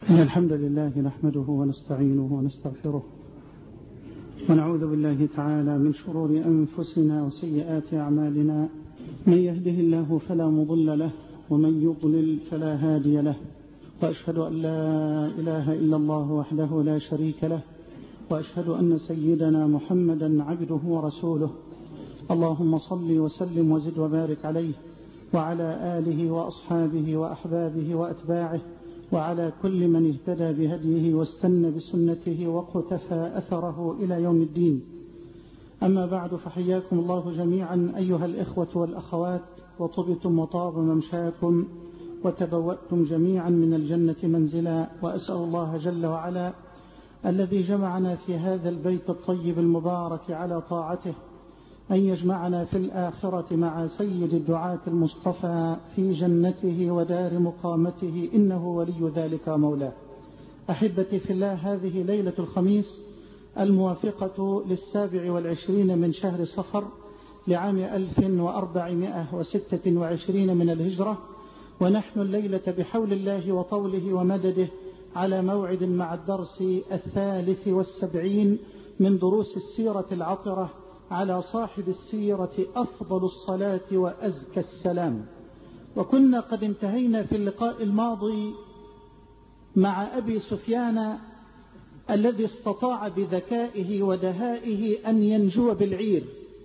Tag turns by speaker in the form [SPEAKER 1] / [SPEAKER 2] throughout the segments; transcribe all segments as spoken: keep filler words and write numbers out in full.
[SPEAKER 1] إن الحمد لله نحمده ونستعينه ونستغفره ونعوذ بالله تعالى من شرور أنفسنا وسيئات أعمالنا. من يهده الله فلا مضل له ومن يضلل فلا هادي له، وأشهد أن لا إله إلا الله وحده لا شريك له، وأشهد أن سيدنا محمدا عبده ورسوله. اللهم صل وسلم وزد وبارك عليه وعلى آله وأصحابه وأحبابه وأتباعه وعلى كل من اهتدى بهديه واستنى بسنته واقتفى أثره إلى يوم الدين. أما بعد، فحياكم الله جميعا أيها الإخوة والأخوات، وطبتم وطاب ممشاكم وتبوأتم جميعا من الجنة منزلا. وأسأل الله جل وعلا الذي جمعنا في هذا البيت الطيب المبارك على طاعته أن يجمعنا في الآخرة مع سيد الدعاة المصطفى في جنته ودار مقامته، إنه ولي ذلك مولاه. أحبتي في الله، هذه ليلة الخميس الموافقة للسابع والعشرين من شهر صفر لعام ألف وأربعمائة وستة وعشرين من الهجرة، ونحن الليلة بحول الله وطوله ومدده على موعد مع الدرس الثالث والسبعين من دروس السيرة العطرة على صاحب السيرة أفضل الصلاة وأزكى السلام. وكنا قد انتهينا في اللقاء الماضي مع أبي سفيان الذي استطاع بذكائه ودهائه أن ينجو بالعير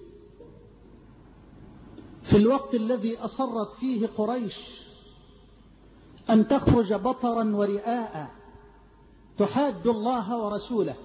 [SPEAKER 1] في الوقت الذي أصرت فيه قريش أن تخرج بطرا ورئاء تحاد الله ورسوله.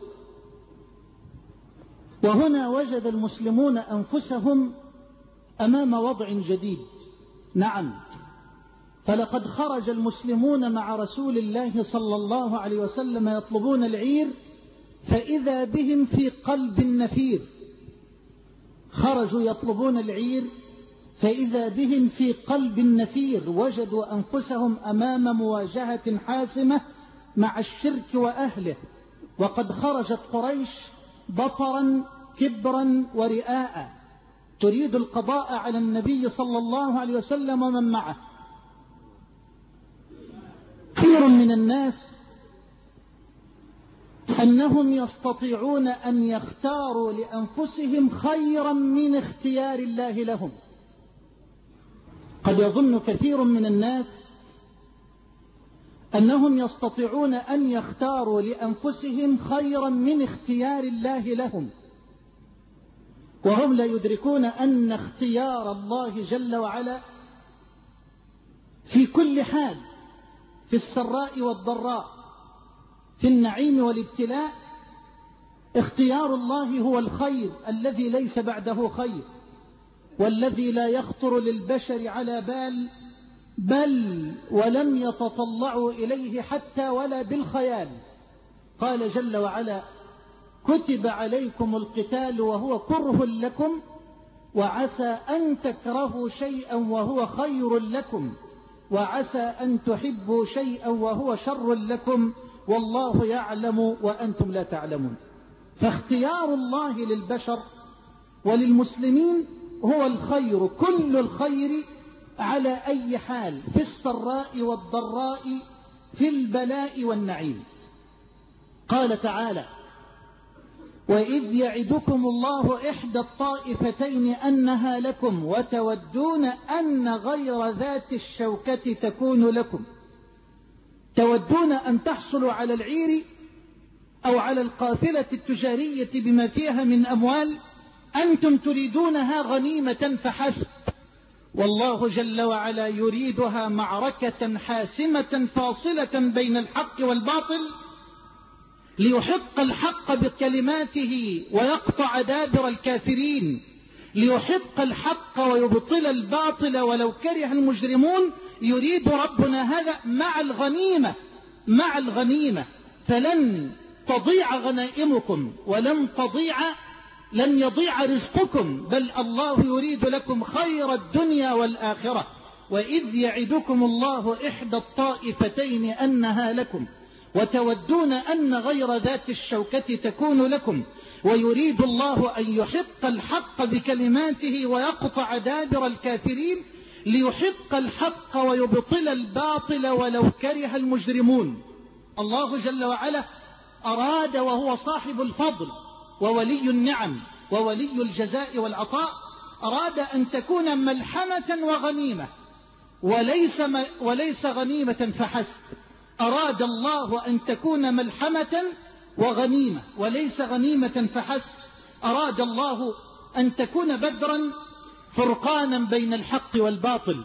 [SPEAKER 1] وهنا وجد المسلمون أنفسهم أمام وضع جديد. نعم، فلقد خرج المسلمون مع رسول الله صلى الله عليه وسلم يطلبون العير، فإذا بهم في قلب النفير. خرجوا يطلبون العير فإذا بهم في قلب النفير، وجدوا أنفسهم أمام مواجهة حاسمة مع الشرك وأهله. وقد خرجت قريش بطرا كبرا ورئاء تريد القضاء على النبي صلى الله عليه وسلم ومن معه. كثير من الناس أنهم يستطيعون أن يختاروا لأنفسهم خيرا من اختيار الله لهم. قد يظن كثير من الناس أنهم يستطيعون أن يختاروا لأنفسهم خيرا من اختيار الله لهم، وهم لا يدركون أن اختيار الله جل وعلا في كل حال، في السراء والضراء، في النعيم والابتلاء، اختيار الله هو الخير الذي ليس بعده خير، والذي لا يخطر للبشر على بال، بل ولم يتطلعوا إليه حتى ولا بالخيال. قال جل وعلا: كتب عليكم القتال وهو كره لكم، وعسى أن تكرهوا شيئا وهو خير لكم، وعسى أن تحبوا شيئا وهو شر لكم، والله يعلم وأنتم لا تعلمون. فاختيار الله للبشر وللمسلمين هو الخير، كل الخير على أي حال، في السراء والضراء، في البلاء والنعيم. قال تعالى: وإذ يعدكم الله إحدى الطائفتين أنها لكم وتودون أن غير ذات الشوكة تكون لكم. تودون أن تحصلوا على العير أو على القافلة التجارية بما فيها من أموال، أنتم تريدونها غنيمة فحسب، والله جل وعلا يريدها معركة حاسمة فاصلة بين الحق والباطل، ليحق الحق بكلماته ويقطع دابر الكافرين، ليحق الحق ويبطل الباطل ولو كره المجرمون. يريد ربنا هذا مع الغنيمة، مع الغنيمة. فلن تضيع غنائمكم ولن تضيع لن يضيع رزقكم، بل الله يريد لكم خير الدنيا والآخرة. وإذ يعدكم الله إحدى الطائفتين أنها لكم وتودون أن غير ذات الشوكة تكون لكم، ويريد الله أن يحق الحق بكلماته ويقطع دابر الكافرين، ليحق الحق ويبطل الباطل ولو كره المجرمون. الله جل وعلا أراد وهو صاحب الفضل وولي النعم وولي الجزاء والعطاء، أراد أن تكون ملحمة وغنيمة، وليس, وليس غنيمة فحسب. أراد الله أن تكون ملحمة وغنيمة وليس غنيمة فحسب. أراد الله أن تكون بدرا فرقانا بين الحق والباطل.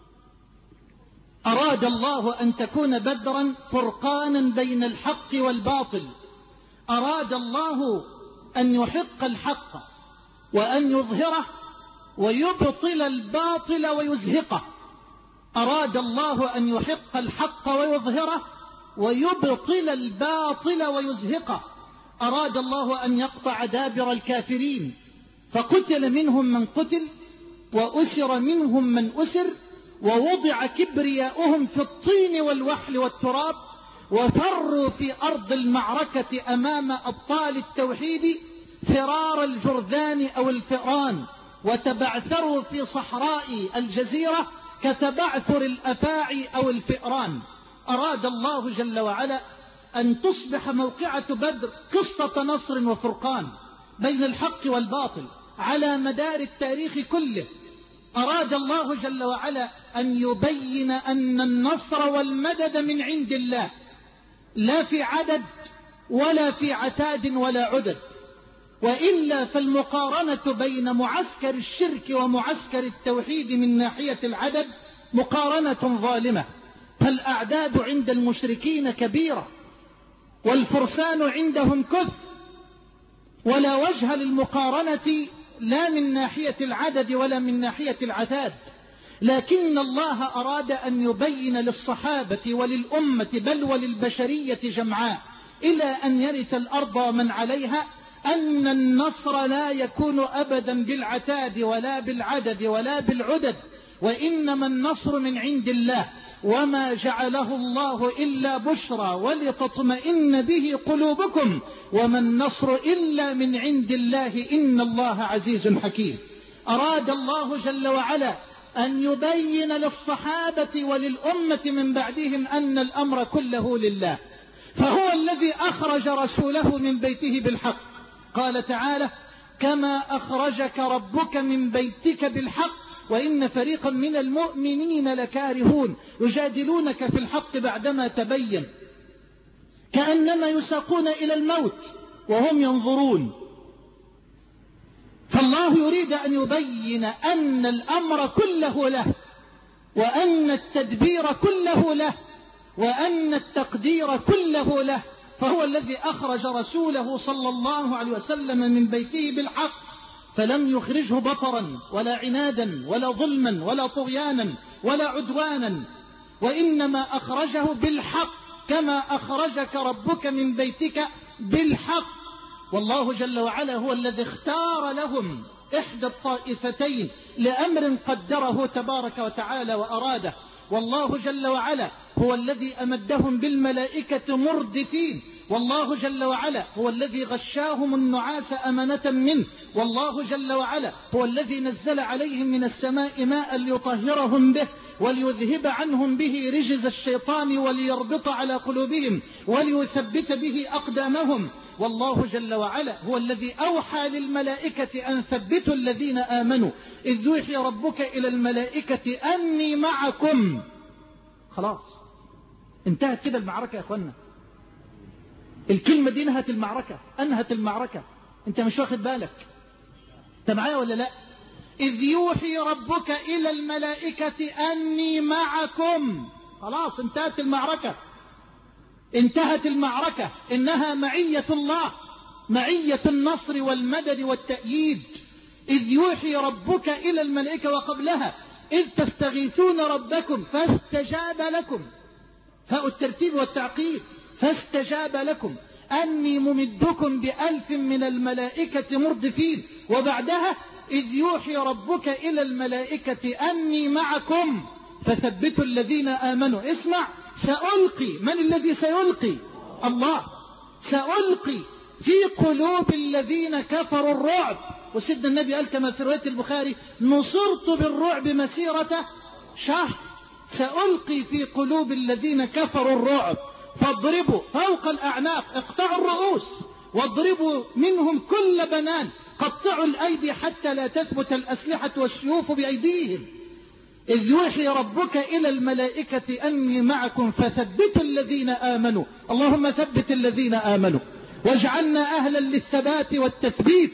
[SPEAKER 1] أراد الله أن تكون بدرا فرقانا بين الحق والباطل. أراد الله أن يحق الحق وأن يظهره ويبطل الباطل ويزهقه. أراد الله أن يحق الحق ويظهره ويبطل الباطل ويزهقه. أراد الله أن يقطع دابر الكافرين، فقتل منهم من قتل وأسر منهم من أسر، ووضع كبرياؤهم في الطين والوحل والتراب، وفروا في أرض المعركة أمام أبطال التوحيد فرار الجرذان أو الفئران، وتبعثروا في صحراء الجزيرة كتبعثر الأفاعي أو الفئران. أراد الله جل وعلا أن تصبح موقعة بدر قصة نصر وفرقان بين الحق والباطل على مدار التاريخ كله. أراد الله جل وعلا أن يبين أن النصر والمدد من عند الله، لا في عدد ولا في عتاد ولا عدد، وإلا فالمقارنة بين معسكر الشرك ومعسكر التوحيد من ناحية العدد مقارنة ظالمة، فالأعداد عند المشركين كبيرة والفرسان عندهم كثر، ولا وجه للمقارنة لا من ناحية العدد ولا من ناحية العتاد. لكن الله أراد أن يبين للصحابة وللأمة بل وللبشرية جمعاء إلى أن يرث الأرض ومن عليها أن النصر لا يكون أبدا بالعتاد ولا بالعدد ولا بالعدد، وإنما النصر من عند الله، وما جعله الله إلا بشرى ولتطمئن به قلوبكم، وما النصر إلا من عند الله، إن الله عزيز حكيم. أراد الله جل وعلا أن يبين للصحابة وللأمة من بعدهم أن الأمر كله لله، فهو الذي أخرج رسوله من بيته بالحق. قال تعالى: كما أخرجك ربك من بيتك بالحق وإن فريقا من المؤمنين لكارهون يجادلونك في الحق بعدما تبين كأنما يساقون إلى الموت وهم ينظرون. فالله يريد أن يبين أن الأمر كله له، وأن التدبير كله له، وأن التقدير كله له، فهو الذي أخرج رسوله صلى الله عليه وسلم من بيته بالحق، فلم يخرجه بطرا ولا عنادا ولا ظلما ولا طغيانا ولا عدوانا، وإنما أخرجه بالحق، كما أخرجك ربك من بيتك بالحق. والله جل وعلا هو الذي اختار لهم إحدى الطائفتين لأمر قدره تبارك وتعالى وأراده. والله جل وعلا هو الذي أمدهم بالملائكة مردفين، والله جل وعلا هو الذي غشاهم النعاس أمنة منه، والله جل وعلا هو الذي نزل عليهم من السماء ماء ليطهرهم به وليذهب عنهم به رجز الشيطان وليربط على قلوبهم وليثبت به أقدامهم. والله جل وعلا هو الذي أوحى للملائكة أن ثبتوا الذين آمنوا إذ يوحي ربك إلى الملائكة أني معكم. خلاص انتهت كده المعركة يا أخوانا، الكلمة دي نهت المعركة، أنهت المعركة. انت مش واخد بالك؟ انت معايا ولا لا؟ إذ يوحي ربك إلى الملائكة أني معكم. خلاص انتهت المعركة، انتهت المعركة، إنها معية الله، معية النصر والمدد والتأييد. إذ يوحي ربك إلى الملائكة، وقبلها إذ تستغيثون ربكم فاستجاب لكم، فاء الترتيب والتعقيب، فاستجاب لكم أني ممدكم بألف من الملائكة مردفين، وبعدها إذ يوحي ربك إلى الملائكة أني معكم فثبتوا الذين آمنوا. اسمع، سألقي، من الذي سيلقي؟ الله. سألقي في قلوب الذين كفروا الرعب، وسيدنا النبي قال كما في رواية البخاري: نصرت بالرعب مسيرة شهر. سألقي في قلوب الذين كفروا الرعب فاضربوا فوق الأعناق، اقطعوا الرؤوس واضربوا منهم كل بنان، قطعوا الأيدي حتى لا تثبت الأسلحة والسيوف بأيديهم. إذ يوحي ربك إلى الملائكة أني معكم فثبتوا الذين آمنوا، اللهم ثبت الذين آمنوا واجعلنا أهلا للثبات والتثبيت.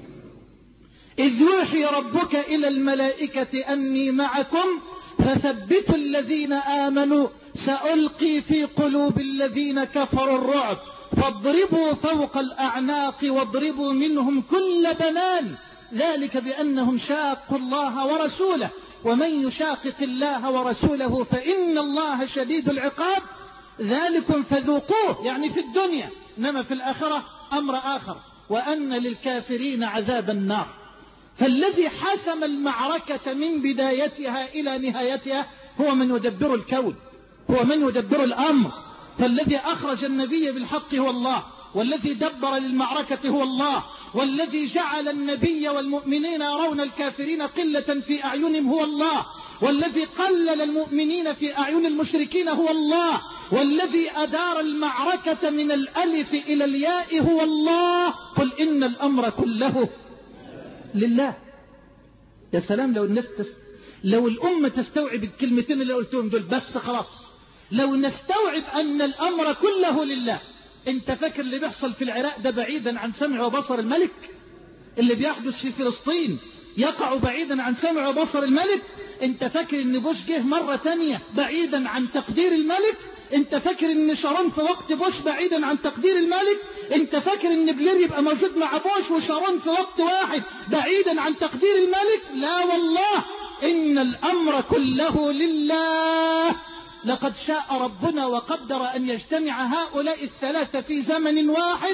[SPEAKER 1] إذ يوحي ربك إلى الملائكة أني معكم فثبتوا الذين آمنوا سألقي في قلوب الذين كفروا الرعب فاضربوا فوق الأعناق واضربوا منهم كل بنان، ذلك بأنهم شاقوا الله ورسوله ومن يشاقق الله ورسوله فإن الله شديد العقاب، ذلكم فذوقوه يعني في الدنيا، إنما في الآخرة أمر آخر، وأن للكافرين عذاب النار. فالذي حسم المعركة من بدايتها إلى نهايتها هو من يدبر الكون، هو من يدبر الأمر. فالذي أخرج النبي بالحق هو الله، والذي دبر للمعركة هو الله، والذي جعل النبي والمؤمنين يرون الكافرين قلة في أعينهم هو الله، والذي قلل المؤمنين في أعين المشركين هو الله، والذي أدار المعركة من الألف إلى الياء هو الله. قل إن الأمر كله لله. يا سلام لو الناس تست... لو الأمة تستوعب الكلمتين اللي قلتهم دول بس خلاص. لو نستوعب أن الأمر كله لله. انت فاكر اللي بيحصل في العراق ده بعيدا عن سمع وبصر الملك؟ اللي بيحدث في فلسطين يقع بعيدا عن سمع وبصر الملك؟ انت فاكر ان بوش جه مرة تانية بعيدا عن تقدير الملك؟ انت فاكر ان شارون في وقت بوش بعيدا عن تقدير الملك؟ انت فاكر ان بلير يبقى موجود مع بوش وشارون في وقت واحد بعيدا عن تقدير الملك؟ لا والله، ان الامر كله لله. لقد شاء ربنا وقدر ان يجتمع هؤلاء الثلاثة في زمن واحد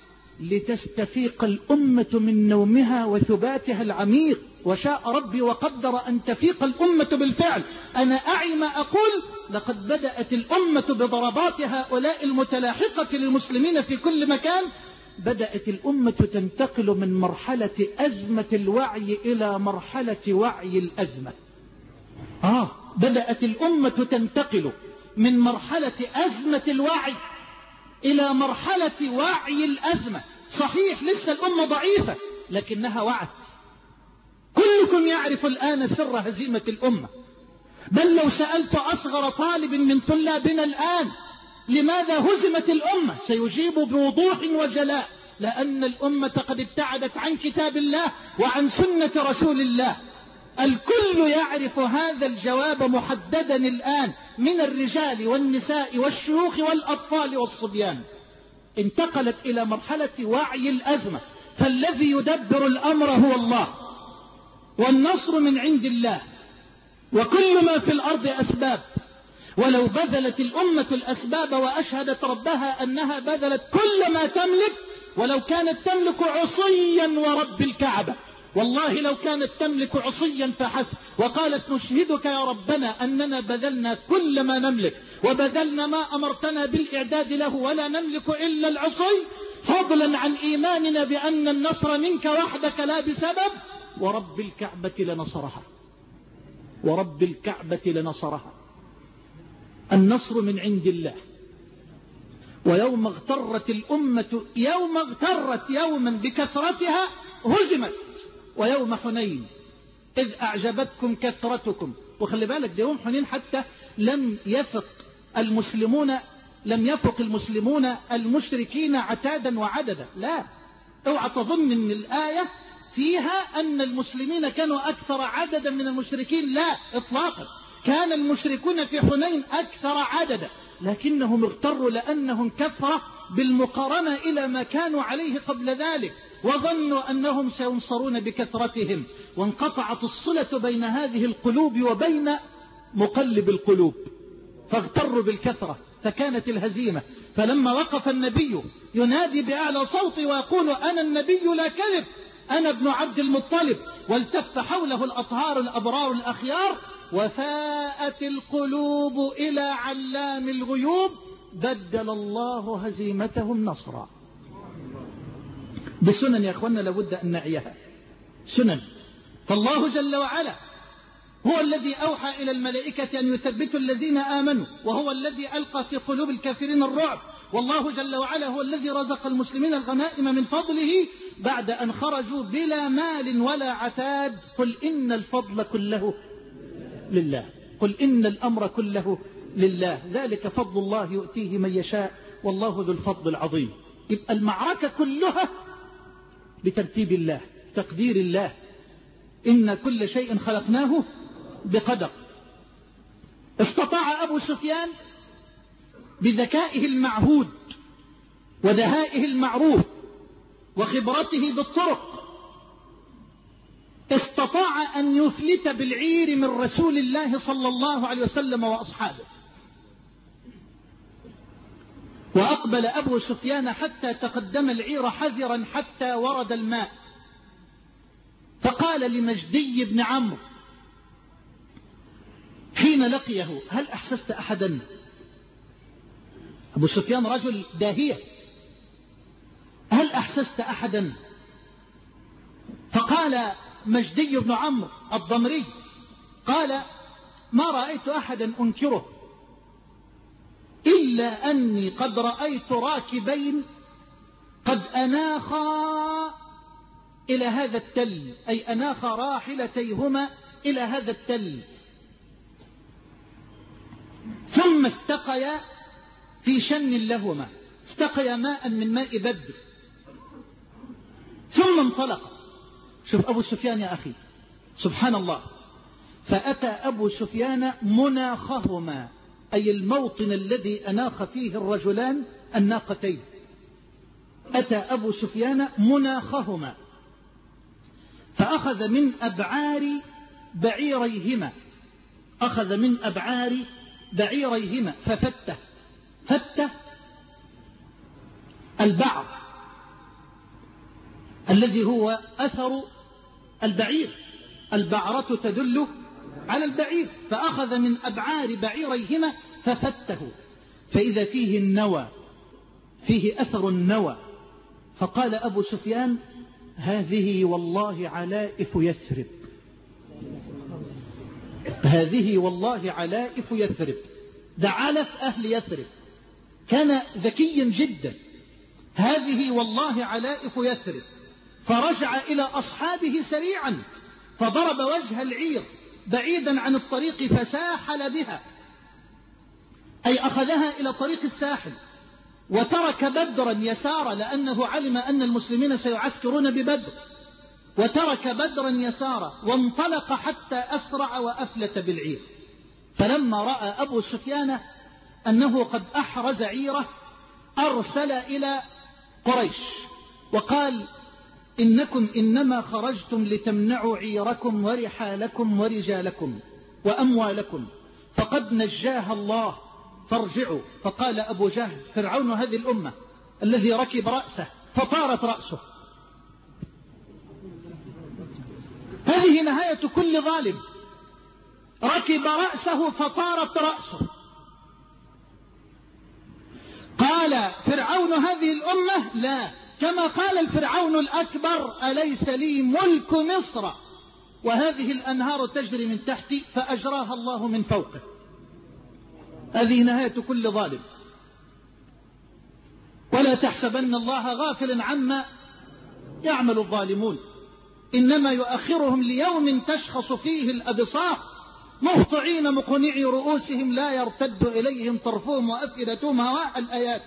[SPEAKER 1] لتستفيق الامة من نومها وثباتها العميق. وشاء ربي وقدر ان تفيق الامة بالفعل. انا اعي ما اقول، لقد بدأت الامة بضربات هؤلاء المتلاحقة للمسلمين في كل مكان. بدأت الامة تنتقل من مرحلة ازمة الوعي الى مرحلة وعي الازمة. آه بدأت الأمة تنتقل من مرحلة أزمة الوعي إلى مرحلة وعي الأزمة. صحيح لسه الأمة ضعيفة لكنها وعت. كلكم يعرف الآن سر هزيمة الأمة، بل لو سألت أصغر طالب من طلابنا الآن لماذا هزمت الأمة سيجيب بوضوح وجلاء: لأن الأمة قد ابتعدت عن كتاب الله وعن سنة رسول الله. الكل يعرف هذا الجواب محددا الآن من الرجال والنساء والشيوخ والأطفال والصبيان. انتقلت إلى مرحلة وعي الأزمة. فالذي يدبر الأمر هو الله، والنصر من عند الله، وكل ما في الأرض أسباب. ولو بذلت الأمة الأسباب وأشهدت ربها أنها بذلت كل ما تملك، ولو كانت تملك عصيا ورب الكعبة، والله لو كانت تملك عصيا فحسب، وقالت نشهدك يا ربنا أننا بذلنا كل ما نملك وبذلنا ما أمرتنا بالإعداد له ولا نملك إلا العصي، فضلا عن إيماننا بأن النصر منك وحدك لا بسبب، ورب الكعبة لنصرها، ورب الكعبة لنصرها. النصر من عند الله. ويوم اغترت الأمة يوم اغترت يوما بكثرتها هزمت. ويوم حنين إذ أعجبتكم كثرتكم. وخلي بالك ده يوم حنين حتى لم يفق المسلمون لم يفق المسلمون المشركين عتادا وعددا. لا، اوعى تظن ان الآية فيها أن المسلمين كانوا أكثر عددا من المشركين. لا إطلاقا، كان المشركون في حنين أكثر عددا، لكنهم اغتروا لأنهم كثرة بالمقارنة إلى ما كانوا عليه قبل ذلك، وظنوا أنهم سينصرون بكثرتهم، وانقطعت الصلة بين هذه القلوب وبين مقلب القلوب، فاغتروا بالكثرة فكانت الهزيمة. فلما وقف النبي ينادي بأعلى صوت ويقول أنا النبي لا كذب، أنا ابن عبد المطلب، والتف حوله الأطهار الأبرار الأخيار، وفاءت القلوب إلى علام الغيوب، بدل الله هزيمتهم نصرا. بسنن يا أخوانا لابد أن نعيها، سنن. فالله جل وعلا هو الذي أوحى إلى الملائكة أن يثبتوا الذين آمنوا، وهو الذي ألقى في قلوب الكافرين الرعب، والله جل وعلا هو الذي رزق المسلمين الغنائم من فضله بعد أن خرجوا بلا مال ولا عتاد. قل إن الفضل كله لله، قل إن الأمر كله لله، ذلك فضل الله يؤتيه من يشاء والله ذو الفضل العظيم. يبقى المعركة كلها بترتيب الله، تقدير الله، إن كل شيء خلقناه بقدر. استطاع أبو سفيان بذكائه المعهود ودهائه المعروف وخبرته بالطرق، استطاع أن يفلت بالعير من رسول الله صلى الله عليه وسلم وأصحابه. وأقبل أبو سفيان حتى تقدم العير حذرا حتى ورد الماء، فقال لمجدي بن عمرو حين لقيه: هل أحسست أحدا؟ أبو سفيان رجل داهية، هل أحسست أحدا؟ فقال مجدي بن عمرو الضمري قال: ما رأيت أحدا أنكره إلا أني قد رأيت راكبين قد أناخا إلى هذا التل، أي أناخ راحلتيهما إلى هذا التل، ثم استقيا في شن لهما، استقيا ماء من ماء بدر، ثم انطلق. شوف أبو سفيان يا أخي، سبحان الله، فأتى أبو سفيان مناخهما، أي الموطن الذي أناخ فيه الرجلان الناقتين، أتى أبو سفيان مناخهما، فأخذ من أبعار بعيريهما، أخذ من أبعار بعيريهما ففته، فته البعر الذي هو أثر البعير، البعرة تدل على البعير، فأخذ من أبعار بعيريهما ففته، فإذا فيه النوى، فيه أثر النوى، فقال أبو سفيان: هذه والله علائف يثرب، هذه والله علائف يثرب. ده علف أهل يثرب، كان ذكيا جدا، هذه والله علائف يثرب. فرجع إلى أصحابه سريعا فضرب وجه العير بعيدا عن الطريق فساحل بها، أي أخذها إلى طريق الساحل، وترك بدرا يسار لأنه علم أن المسلمين سيعسكرون ببدر، وترك بدرا يسارا وانطلق حتى أسرع وأفلت بالعير. فلما رأى أبو سفيان أنه قد أحرز عيره أرسل إلى قريش وقال: إنكم إنما خرجتم لتمنعوا عيركم ورحالكم ورجالكم وأموالكم، فقد نجاها الله، فارجعوا. فقال أبو جهل: فرعون هذه الأمة الذي ركب رأسه فطارت رأسه. هذه نهاية كل ظالم، ركب رأسه فطارت رأسه. قال فرعون هذه الأمة: لا، كما قال الفرعون الأكبر: أليس لي ملك مصر وهذه الأنهار تجري من تحتي، فأجراها الله من فوقه. هذه نهاية كل ظالم. ولا تحسبن الله غافلا عما يعمل الظالمون، إنما يؤخرهم ليوم تشخص فيه الأبصار مهطعين مقنعي رؤوسهم لا يرتد إليهم طرفهم وأفئدتهم هواء الآيات.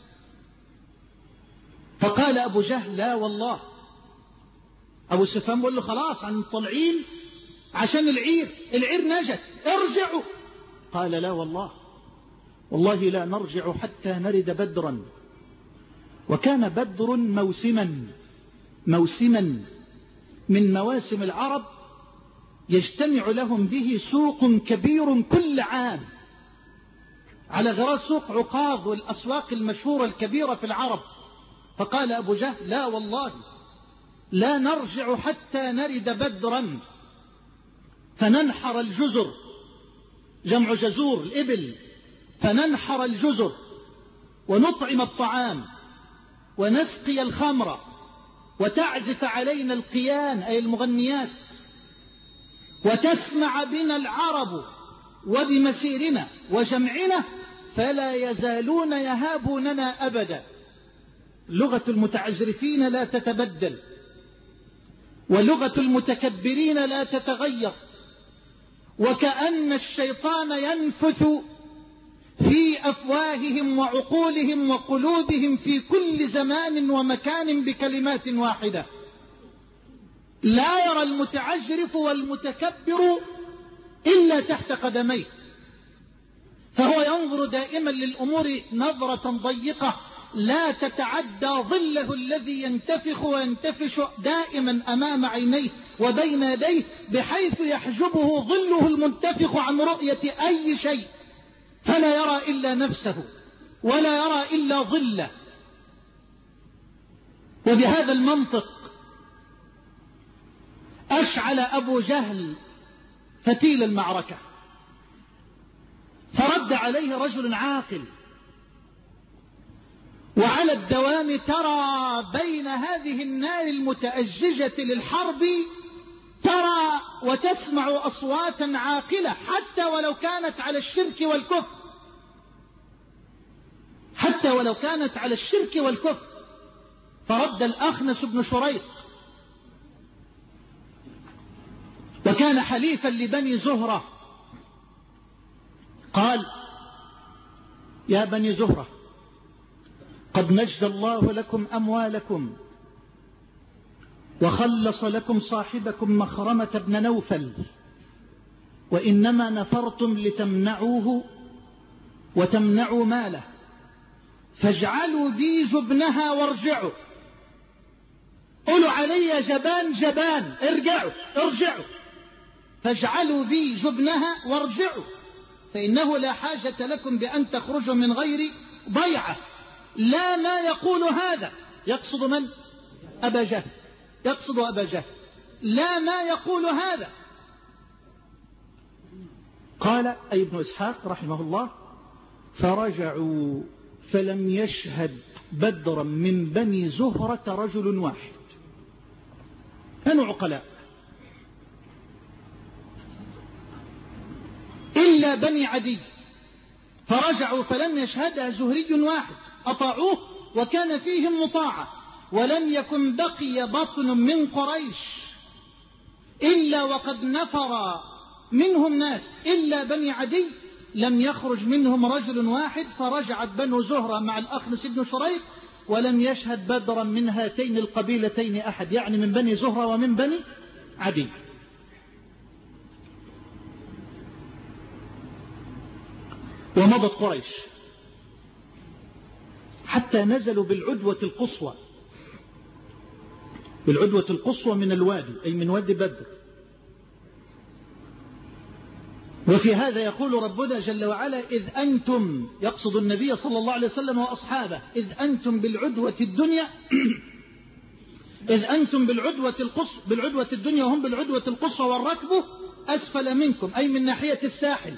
[SPEAKER 1] فقال أبو جهل: لا والله. أبو سفيان بيقول له: خلاص عن طالعين عشان العير، العير نجت، ارجعوا. قال: لا والله، والله لا نرجع حتى نرد بدرا. وكان بدر موسما موسما من مواسم العرب يجتمع لهم به سوق كبير كل عام، على غرار سوق عقاظ والأسواق المشهورة الكبيرة في العرب. فقال أبو جهل: لا والله لا نرجع حتى نرد بدرا، فننحر الجزر، جمع جزور الإبل، فننحر الجزر ونطعم الطعام ونسقي الخمر وتعزف علينا القيان أي المغنيات،
[SPEAKER 2] وتسمع بنا العرب وبمسيرنا وجمعنا فلا يزالون يهابوننا أبدا. لغة المتعجرفين لا تتبدل، ولغة المتكبرين لا تتغير، وكأن الشيطان ينفث في أفواههم وعقولهم وقلوبهم في كل زمان ومكان بكلمات واحدة. لا يرى المتعجرف والمتكبر إلا تحت قدميه، فهو ينظر دائما للأمور نظرة ضيقة لا تتعدى ظله الذي ينتفخ وينتفش دائما أمام عينيه وبين يديه، بحيث يحجبه ظله المنتفخ عن رؤية أي شيء، فلا يرى إلا نفسه ولا يرى إلا ظله. وبهذا المنطق أشعل أبو جهل فتيل المعركة، فرد عليه رجل عاقل. وعلى الدوام ترى بين هذه النار المتأججة للحرب ترى وتسمع أصواتا عاقلة، حتى ولو كانت على الشرك والكفر، حتى ولو كانت على الشرك والكفر. فرد الأخنس بن شريق، وكان حليفا لبني زهرة، قال: يا بني زهرة، قد نجد الله لكم أموالكم وخلص لكم صاحبكم مخرمة بن نوفل، وإنما نفرتم لتمنعوه وتمنعوا ماله، فاجعلوا بي جبنها وارجعوا. قولوا علي جبان جبان، ارجعوا ارجعوا، فاجعلوا بي جبنها وارجعوا، فإنه لا حاجة لكم بأن تخرجوا من غير ضيعة. لا ما يقول هذا، يقصد من؟ أبا جهل، يقصد أبا جهل. لا ما يقول هذا. قال أي ابن إسحاق رحمه الله: فرجعوا فلم يشهد بدرا من بني زهرة رجل واحد. كانوا عقلاء، إلا بني عدي، فرجعوا فلم يشهدها زهري واحد، أطاعوه وكان فيهم مطاعة، ولم يكن بقي بطن من قريش إلا وقد نفر منهم ناس، إلا بني عدي لم يخرج منهم رجل واحد. فرجعت بنو زهرة مع الأخنس بن شريق ولم يشهد بدرا من هاتين القبيلتين أحد، يعني من بني زهرة ومن بني عدي. ومضت قريش حتى نزلوا بالعدوة القصوى، بالعدوة القصوى من الوادي، أي من وادي بدر. وفي هذا يقول ربنا جل وعلا: إذ أنتم، يقصد النبي صلى الله عليه وسلم وأصحابه، إذ أنتم بالعدوة الدنيا إذ أنتم بالعدوة القصوى بالعدوة الدنيا وهم بالعدوة القصوى والركب أسفل منكم، أي من ناحية الساحل.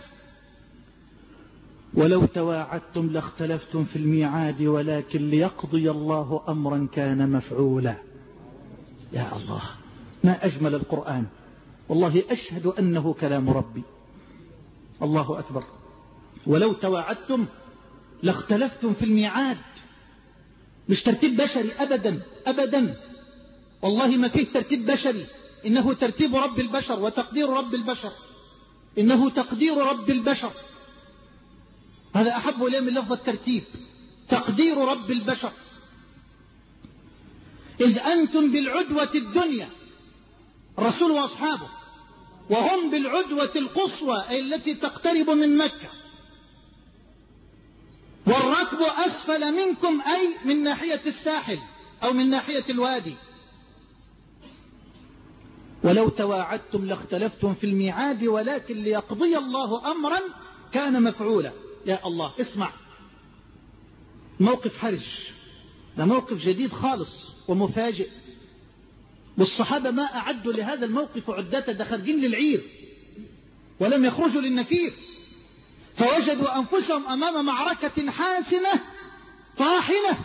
[SPEAKER 2] ولو تواعدتم لاختلفتم في الميعاد ولكن ليقضي الله أمرا كان مفعولا. يا الله، ما أجمل القرآن، والله أشهد أنه كلام ربي. الله أكبر. ولو تواعدتم لاختلفتم في الميعاد، مش ترتيب بشري أبدا أبدا، والله ما فيه ترتيب بشري، إنه ترتيب رب البشر وتقدير رب البشر، إنه تقدير رب البشر. هذا أحب إليه من لفظ الترتيب، تقدير رب البشر. إذ أنتم بالعدوة الدنيا، الرسول وأصحابه، وهم بالعدوة القصوى أي التي تقترب من مكة، والركب أسفل منكم أي من ناحية الساحل أو من ناحية الوادي. ولو تواعدتم لاختلفتم في الميعاد ولكن ليقضي الله أمرا كان مفعولا. يا الله، اسمع، موقف حرج، ده موقف جديد خالص ومفاجئ، والصحابة ما أعدوا لهذا الموقف عدته، ده خارجين للعير ولم يخرجوا للنفير، فوجدوا أنفسهم أمام معركة حاسمة طاحنة.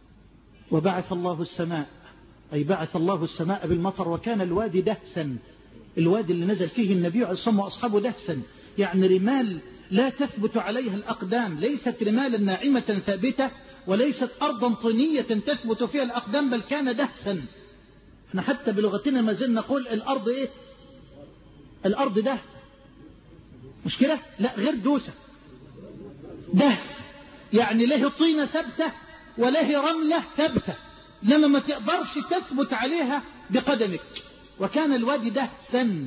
[SPEAKER 2] وبعث الله السماء، أي بعث الله السماء بالمطر، وكان الوادي دهسا الوادي اللي نزل فيه النبي عليه الصلاة والسلام وأصحابه دهسا، يعني رمال لا تثبت عليها الأقدام، ليست رمالا ناعمة ثابتة، وليست أرضا طينية تثبت فيها الأقدام، بل كان دهسا. احنا حتى بلغتنا ما زلنا نقول الأرض إيه؟ الأرض دهس، مش كده؟ لا، غير دوسة، دهس، يعني له طينة ثابتة وله رملة ثابتة، لما ما تقدرش تثبت عليها بقدمك. وكان الوادي دهسا،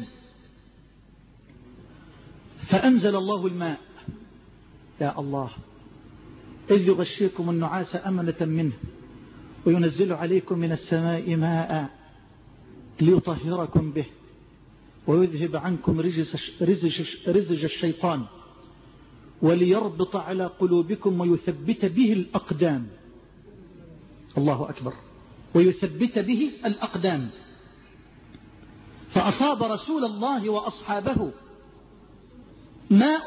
[SPEAKER 2] فأنزل الله الماء. يا الله، إذ يغشيكم النعاس أمنة منه وينزل عليكم من السماء ماء ليطهركم به ويذهب عنكم رجز, رزج, رزج الشيطان وليربط على قلوبكم ويثبت به الأقدام. الله أكبر، ويثبت به الأقدام. فأصاب رسول الله وأصحابه ماء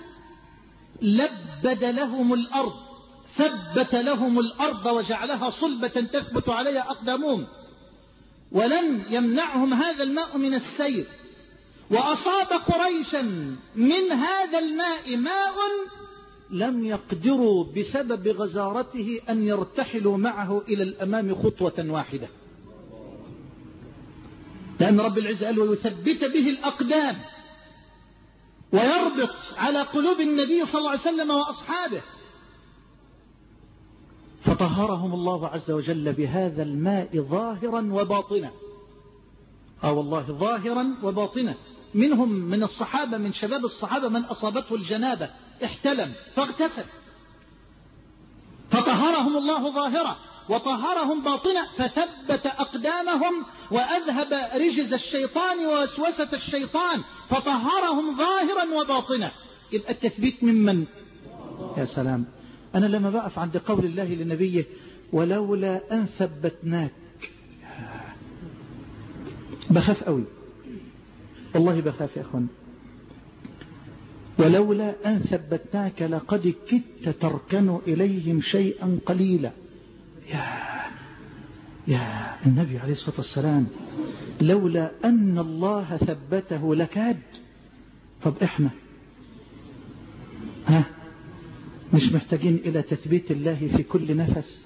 [SPEAKER 2] لبد لهم الأرض، ثبت لهم الأرض وجعلها صلبة تثبت عليها أقدامهم، ولم يمنعهم هذا الماء من السير. وأصاب قريشا من هذا الماء ماء لم يقدروا بسبب غزارته أن يرتحلوا معه إلى الأمام خطوة واحدة، لأن رب العزة قال ويثبت به الأقدام ويربط على قلوب النبي صلى الله عليه وسلم وأصحابه. فطهرهم الله عز وجل بهذا الماء ظاهرا وباطنا. آه والله، ظاهرا وباطنا. منهم من الصحابة، من شباب الصحابة، من أصابته الجنابة احتلم فاغتسل، فطهرهم الله ظاهرا وطهرهم باطنا، فثبت أقدامهم وأذهب رجز الشيطان ووسوسة الشيطان، فطهرهم ظاهرا وباطنا. يبقى التثبيت ممن؟ يا سلام. أنا لما بقف عند قول الله لنبيه ولولا أن ثبتناك، بخاف قوي والله، بخاف يا أخوان. ولولا أن ثبتناك لقد كدت تركن إليهم شيئا قليلا. يا يا النبي عليه الصلاة والسلام، لولا أن الله ثبته لكاد. طب إحنا ها مش محتاجين إلى تثبيت الله في كل نفس؟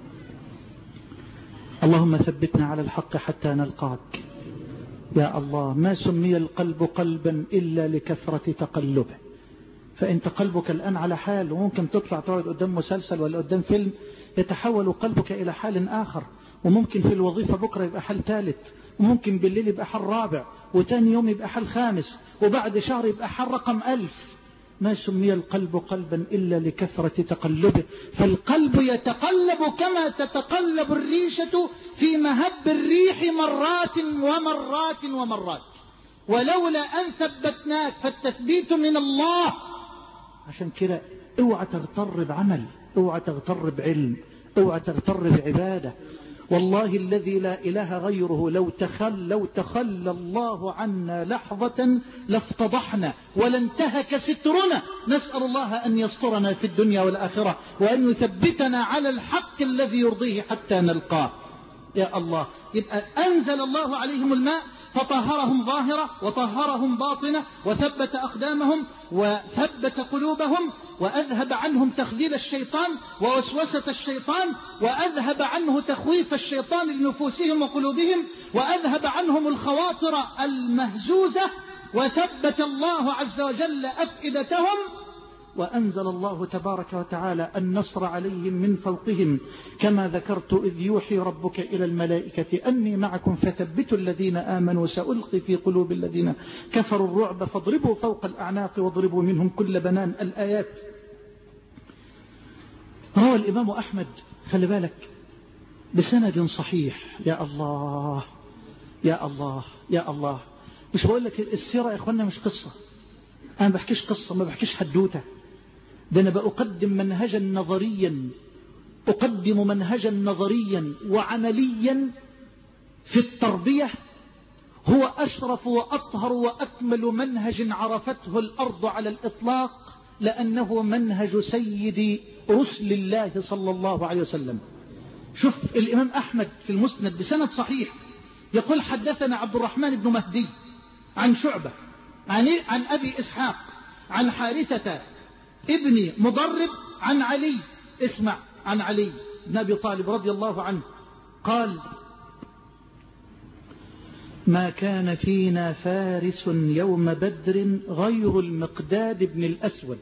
[SPEAKER 2] اللهم ثبتنا على الحق حتى نلقاك. يا الله، ما سمي القلب قلبا إلا لكثرة تقلبه. فأنت قلبك الآن على حال، وممكن تطلع تقعد قدام مسلسل ولا قدام فيلم يتحول قلبك إلى حال آخر، وممكن في الوظيفة بكرة يبقى حال ثالث، وممكن بالليل يبقى حال رابع، وتاني يوم يبقى حال خامس، وبعد شهر يبقى حال رقم ألف. ما سمي القلب قلبا إلا لكثرة تقلبه، فالقلب يتقلب كما تتقلب الريشة في مهب الريح مرات ومرات ومرات. ولولا أن ثبتناك، فالتثبيت من الله. عشان كده اوعى تغتر بعمل، اوعى تغتر بعلم، اوعى تغتر بعبادة. والله الذي لا إله غيره لو تخل لو تخلى الله عنا لحظة لافتضحنا ولانتهك سترنا. نسأل الله أن يسترنا في الدنيا والآخرة، وأن يثبتنا على الحق الذي يرضيه حتى نلقاه. يا الله، يبقى أنزل الله عليهم الماء فطهرهم ظاهرة وطهرهم باطنة وثبت أقدامهم وثبت قلوبهم، وأذهب عنهم تخذيل الشيطان ووسوسة الشيطان، وأذهب عنه تخويف الشيطان لنفوسهم وقلوبهم، وأذهب عنهم الخواطر المهزوزة، وثبت الله عز وجل أفئدتهم. وأنزل الله تبارك وتعالى النصر عليهم من فوقهم، كما ذكرت إذ يوحي ربك إلى الملائكة أني معكم فثبتوا الذين آمنوا سألقي في قلوب الذين كفروا الرعب فاضربوا فوق الأعناق واضربوا منهم كل بنان. الآيات. روى الإمام أحمد، خلي بالك، بسند صحيح. يا الله يا الله يا الله. مش بقول لك السيرة يا إخوانا مش قصة، أنا ما بحكيش قصة، ما بحكيش حدوتة، ده أنا بقدم منهجا نظريا، أقدم منهجا نظريا وعمليا في التربية، هو أشرف وأطهر وأكمل منهج عرفته الأرض على الإطلاق، لأنه منهج سيد رسل الله صلى الله عليه وسلم. شوف الإمام أحمد في المسند بسند صحيح يقول حدثنا عبد الرحمن بن مهدي عن شعبة عن, عن أبي إسحاق عن حارثة ابن مضرب عن علي، اسمع، عن علي بن أبي طالب رضي الله عنه قال: ما كان فينا فارس يوم بدر غير المقداد بن الأسود.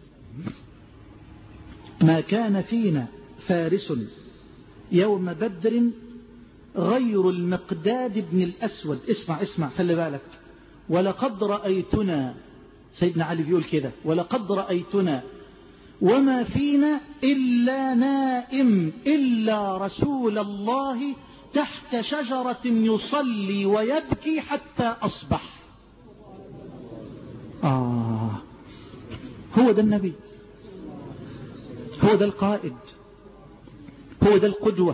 [SPEAKER 2] ما كان فينا فارس يوم بدر غير المقداد بن الأسود. اسمع اسمع خلي بالك. ولقد رأيتنا، سيدنا علي بيقول كده، ولقد رأيتنا وما فينا إلا نائم إلا رسول الله تحت شجرة يصلي ويبكي حتى أصبح. آه هو ده النبي، هو ده القائد، هو ده القدوة،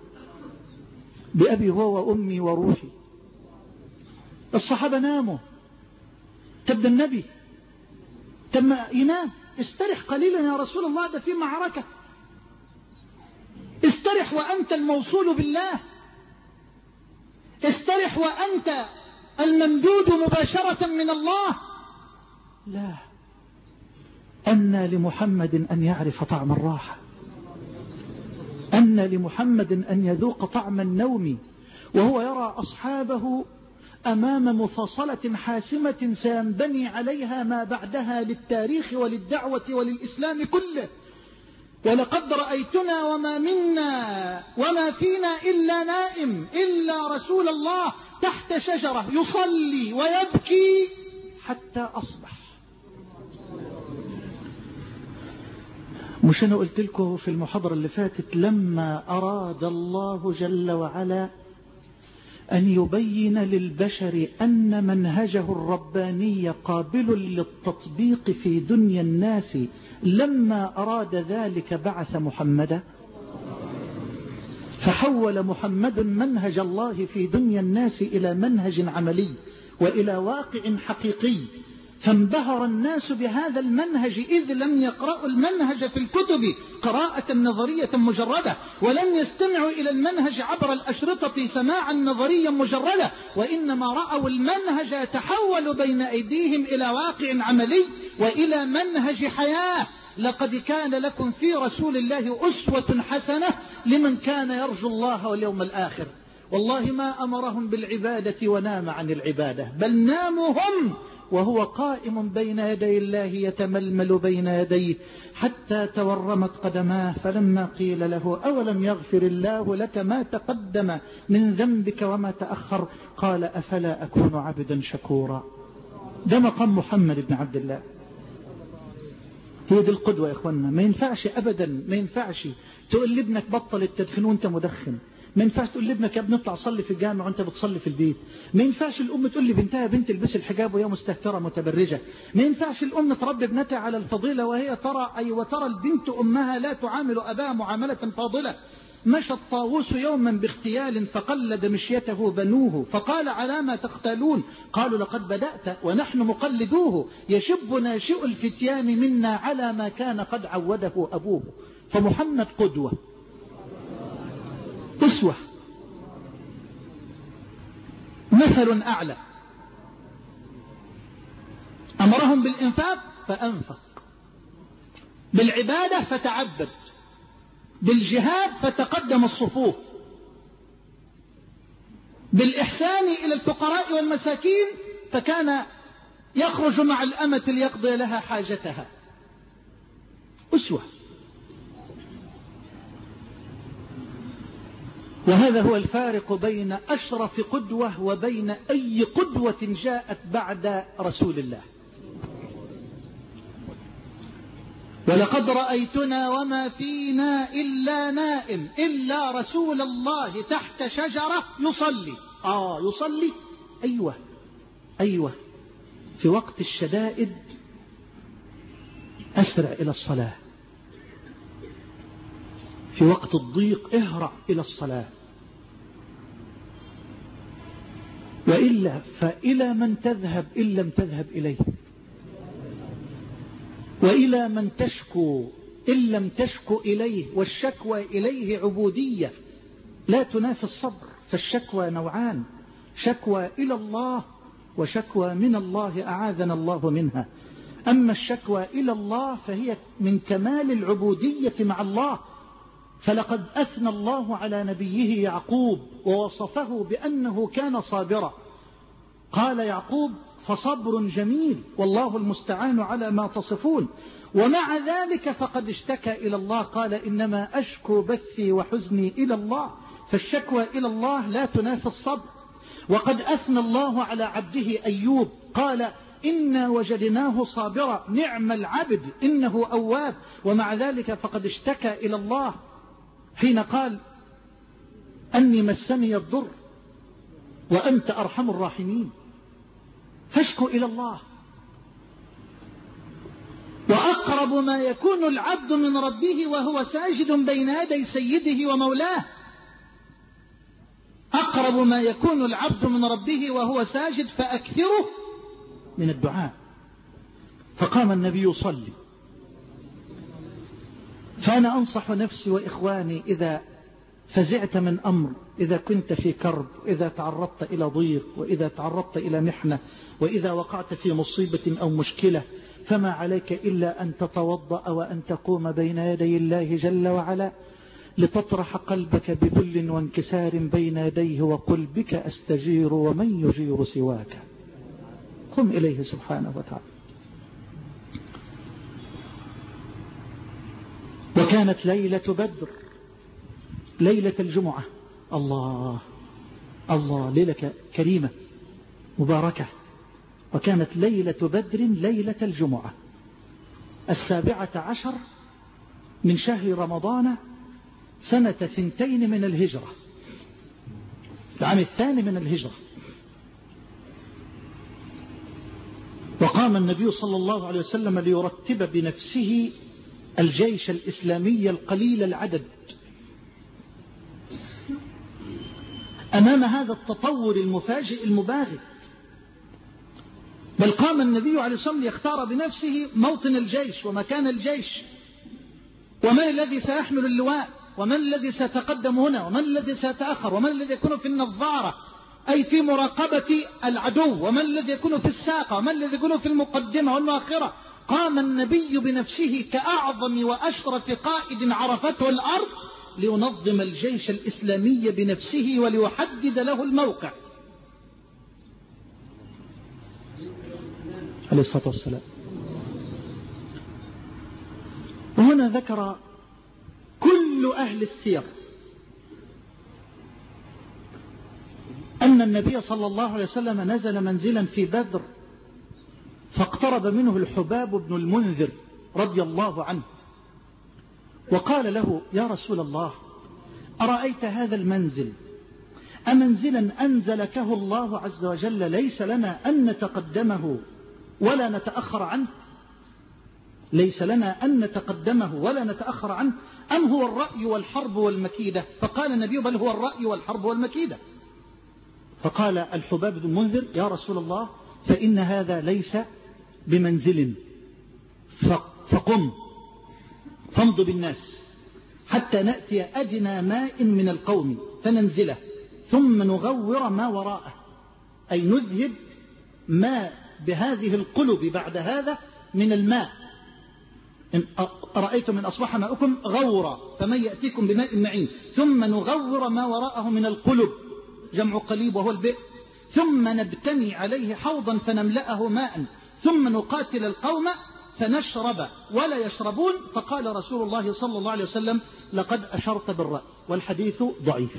[SPEAKER 2] بأبي هو وأمي وروحي. الصحابة ناموا، تبدأ النبي تم ينام. استرح قليلا يا رسول الله، ده في معركة. استرح وأنت الموصول بالله، استرح وأنت الممدود مباشرة من الله. لا، أن لمحمد أن يعرف طعم الراحة، أن لمحمد أن يذوق طعم النوم وهو يرى أصحابه أمام مفاصلة حاسمة سينبني عليها ما بعدها للتاريخ وللدعوة وللإسلام كله. ولقد رأيتنا وما منا وما فينا إلا نائم إلا رسول الله تحت شجرة يصلي ويبكي حتى أصبح. مش أنا قلت لكم في المحاضرة اللي فاتت لما أراد الله جل وعلا أن يبين للبشر أن منهجه الرباني قابل للتطبيق في دنيا الناس، لما أراد ذلك بعث محمدا، فحول محمد منهج الله في دنيا الناس إلى منهج عملي وإلى واقع حقيقي، فانبهر الناس بهذا المنهج إذ لم يقرأوا المنهج في الكتب قراءة نظرية مجردة، ولم يستمعوا إلى المنهج عبر الأشرطة سماعا نظريا مجردة، وإنما رأوا المنهج يتحول بين أيديهم إلى واقع عملي وإلى منهج حياة. لقد كان لكم في رسول الله أسوة حسنة لمن كان يرجو الله واليوم الآخر. والله ما أمرهم بالعبادة ونام عن العبادة، بل ناموا هم وهو قائم بين يدي الله يتململ بين يديه حتى تورمت قدماه، فلما قيل له أولم يغفر الله لك ما تقدم من ذنبك وما تأخر قال أفلا أكون عبدا شكورا. ده مقام محمد بن عبد الله، هي دي القدوة يا إخوانا. ما ينفعش أبدا، ما ينفعش تقول لابنك بطل التدخين وانت مدخن، ما ينفعش تقول لابنك يا ابني اطلع صلي في الجامع وانت بتصلي في البيت، ما ينفعش الام تقول لي بنتها بنت البس الحجاب وهي مستهتره متبرجه، ما ينفعش الام تربي ابنتها على الفضيله وهي ترى اي وترى البنت امها لا تعامل اباها معامله فاضله. مشى الطاووس يوما باغتيال فقلد مشيته بنوه فقال على ما تختالون؟ قالوا لقد بدأت ونحن مقلدوه، يشب ناشئ الفتيان منا على ما كان قد عوده أبوه. فمحمد قدوة، أسوة، مثل أعلى. أمرهم بالإنفاق فأنفق، بالعبادة فتعبد، بالجهاد فتقدم الصفوف، بالإحسان إلى الفقراء والمساكين فكان يخرج مع الأمة ليقضي لها حاجتها. أسوة. وهذا هو الفارق بين أشرف قدوة وبين أي قدوة جاءت بعد رسول الله. ولقد رأيتنا وما فينا إلا نائم إلا رسول الله تحت شجرة يصلي. آه يصلي، أيوة أيوة. في وقت الشدائد أسرع إلى الصلاة، في وقت الضيق اهرع إلى الصلاة، وإلا فإلى من تذهب إن لم تذهب إليه، وإلى من تشكو إن لم تشكو إليه، والشكوى إليه عبودية لا تنافي الصبر. فالشكوى نوعان، شكوى إلى الله وشكوى من الله أعاذنا الله منها. أما الشكوى إلى الله فهي من كمال العبودية مع الله. فلقد أثنى الله على نبيه يعقوب ووصفه بأنه كان صابرا. قال يعقوب: فصبر جميل والله المستعان على ما تصفون. ومع ذلك فقد اشتكى إلى الله، قال: إنما أشكو بثي وحزني إلى الله. فالشكوى إلى الله لا تنافي الصبر. وقد أثنى الله على عبده أيوب، قال: إنا وجدناه صابرا نعم العبد إنه أواب. ومع ذلك فقد اشتكى إلى الله حين قال: أني مسني الضر وأنت أرحم الراحمين. فاشكو إلى الله. وأقرب ما يكون العبد من ربه وهو ساجد بين يدي سيده ومولاه. أقرب ما يكون العبد من ربه وهو ساجد فأكثره من الدعاء. فقام النبي يصلي. فأنا أنصح نفسي وإخواني: إذا فزعت من أمر، إذا كنت في كرب، إذا تعرضت إلى ضيق، وإذا تعرضت إلى محنة، وإذا وقعت في مصيبة أو مشكلة، فما عليك إلا أن تتوضأ وأن تقوم بين يدي الله جل وعلا لتطرح قلبك بذل وانكسار بين يديه وقل: بك أستجير ومن يجير سواك. قم إليه سبحانه وتعالى. وكانت ليلة بدر ليلة الجمعة. الله الله، ليلة كريمة مباركة. وكانت ليلة بدر ليلة الجمعة السابعة عشر من شهر رمضان سنة ثنتين من الهجرة، العام الثاني من الهجرة. وقام النبي صلى الله عليه وسلم ليرتب بنفسه الجيش الإسلامي القليل العدد أمام هذا التطور المفاجئ المباغت. بل قام النبي عليه الصلاة والسلام يختار بنفسه موطن الجيش ومكان الجيش، ومن الذي سيحمل اللواء، ومن الذي سيتقدم هنا، ومن الذي سيتأخر، ومن الذي يكون في النظارة أي في مراقبة العدو، ومن الذي يكون في الساقة، ومن الذي يكون في المقدمة والمؤخرة. قام النبي بنفسه كأعظم وأشرف قائد عرفته الأرض لينظم الجيش الإسلامي بنفسه وليحدد له الموقع عليه الصلاة والسلام. وهنا ذكر كل أهل السير أن النبي صلى الله عليه وسلم نزل منزلا في بدر فاقترب منه الحباب بن المنذر رضي الله عنه وقال له: يا رسول الله، أرأيت هذا المنزل أمنزلا أنزلكه الله عز وجل ليس لنا أن نتقدمه ولا نتأخر عنه؟ ليس لنا أن نتقدمه ولا نتأخر عنه، أم هو الرأي والحرب والمكيدة؟ فقال النبي: بل هو الرأي والحرب والمكيدة. فقال الحباب بن المنذر: يا رسول الله، فإن هذا ليس بمنزل، فقم فامض بالناس حتى نأتي أدنى ماء من القوم فننزله ثم نغور ما وراءه، أي نذهب ما بهذه القلب بعد هذا من الماء. إن أرأيتم من أصبح ماؤكم غورا فمن يأتيكم بماء معين، ثم نغور ما وراءه من القلب، جمع قليب وهو البئر، ثم نبتني عليه حوضا فنملأه ماء، ثم نقاتل القوم فنشرب ولا يشربون. فقال رسول الله صلى الله عليه وسلم: لقد أشرت بالرأي. والحديث ضعيف،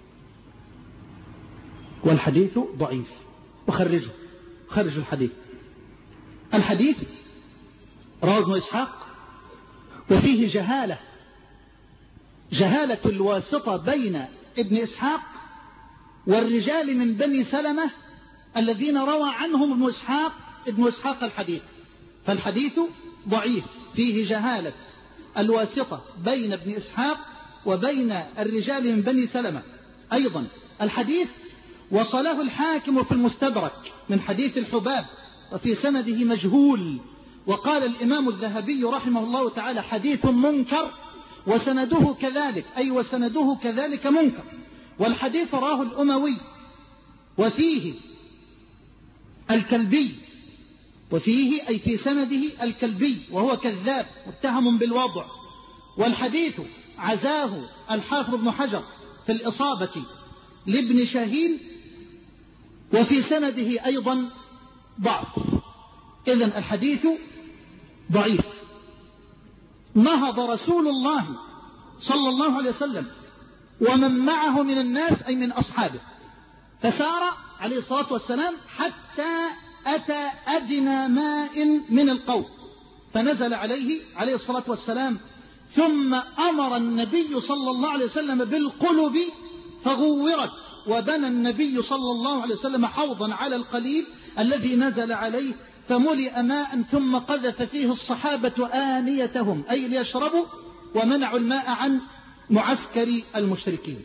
[SPEAKER 2] والحديث ضعيف. وخرجه خرج الحديث. الحديث رواه ابن إسحاق وفيه جهالة جهالة الواسطة بين ابن إسحاق والرجال من بني سلمة الذين روى عنهم ابن إسحاق ابن إسحاق الحديث. فالحديث ضعيف، فيه جهالة الواسطة بين ابن إسحاق وبين الرجال من بني سلمة. أيضا الحديث وصله الحاكم في المستدرك من حديث الحباب وفي سنده مجهول. وقال الإمام الذهبي رحمه الله تعالى: حديث منكر وسنده كذلك، أي وسنده كذلك منكر. والحديث راه الأموي وفيه الكلبي، وفيه أي في سنده الكلبي وهو كذاب متهم بالوضع، والحديث عزاه الحافظ ابن حجر في الإصابة لابن شاهين، وفي سنده أيضا ضعف. إذن الحديث ضعيف. نهض رسول الله صلى الله عليه وسلم ومن معه من الناس أي من أصحابه، فسار عليه الصلاة والسلام حتى أتى أدنى ماء من القوم، فنزل عليه عليه الصلاة والسلام، ثم أمر النبي صلى الله عليه وسلم بالقلب فغورت، وبنى النبي صلى الله عليه وسلم حوضا على القليب الذي نزل عليه، فملئ ماء ثم قذف فيه الصحابة آنيتهم أي ليشربوا، ومنعوا الماء عن معسكر المشركين.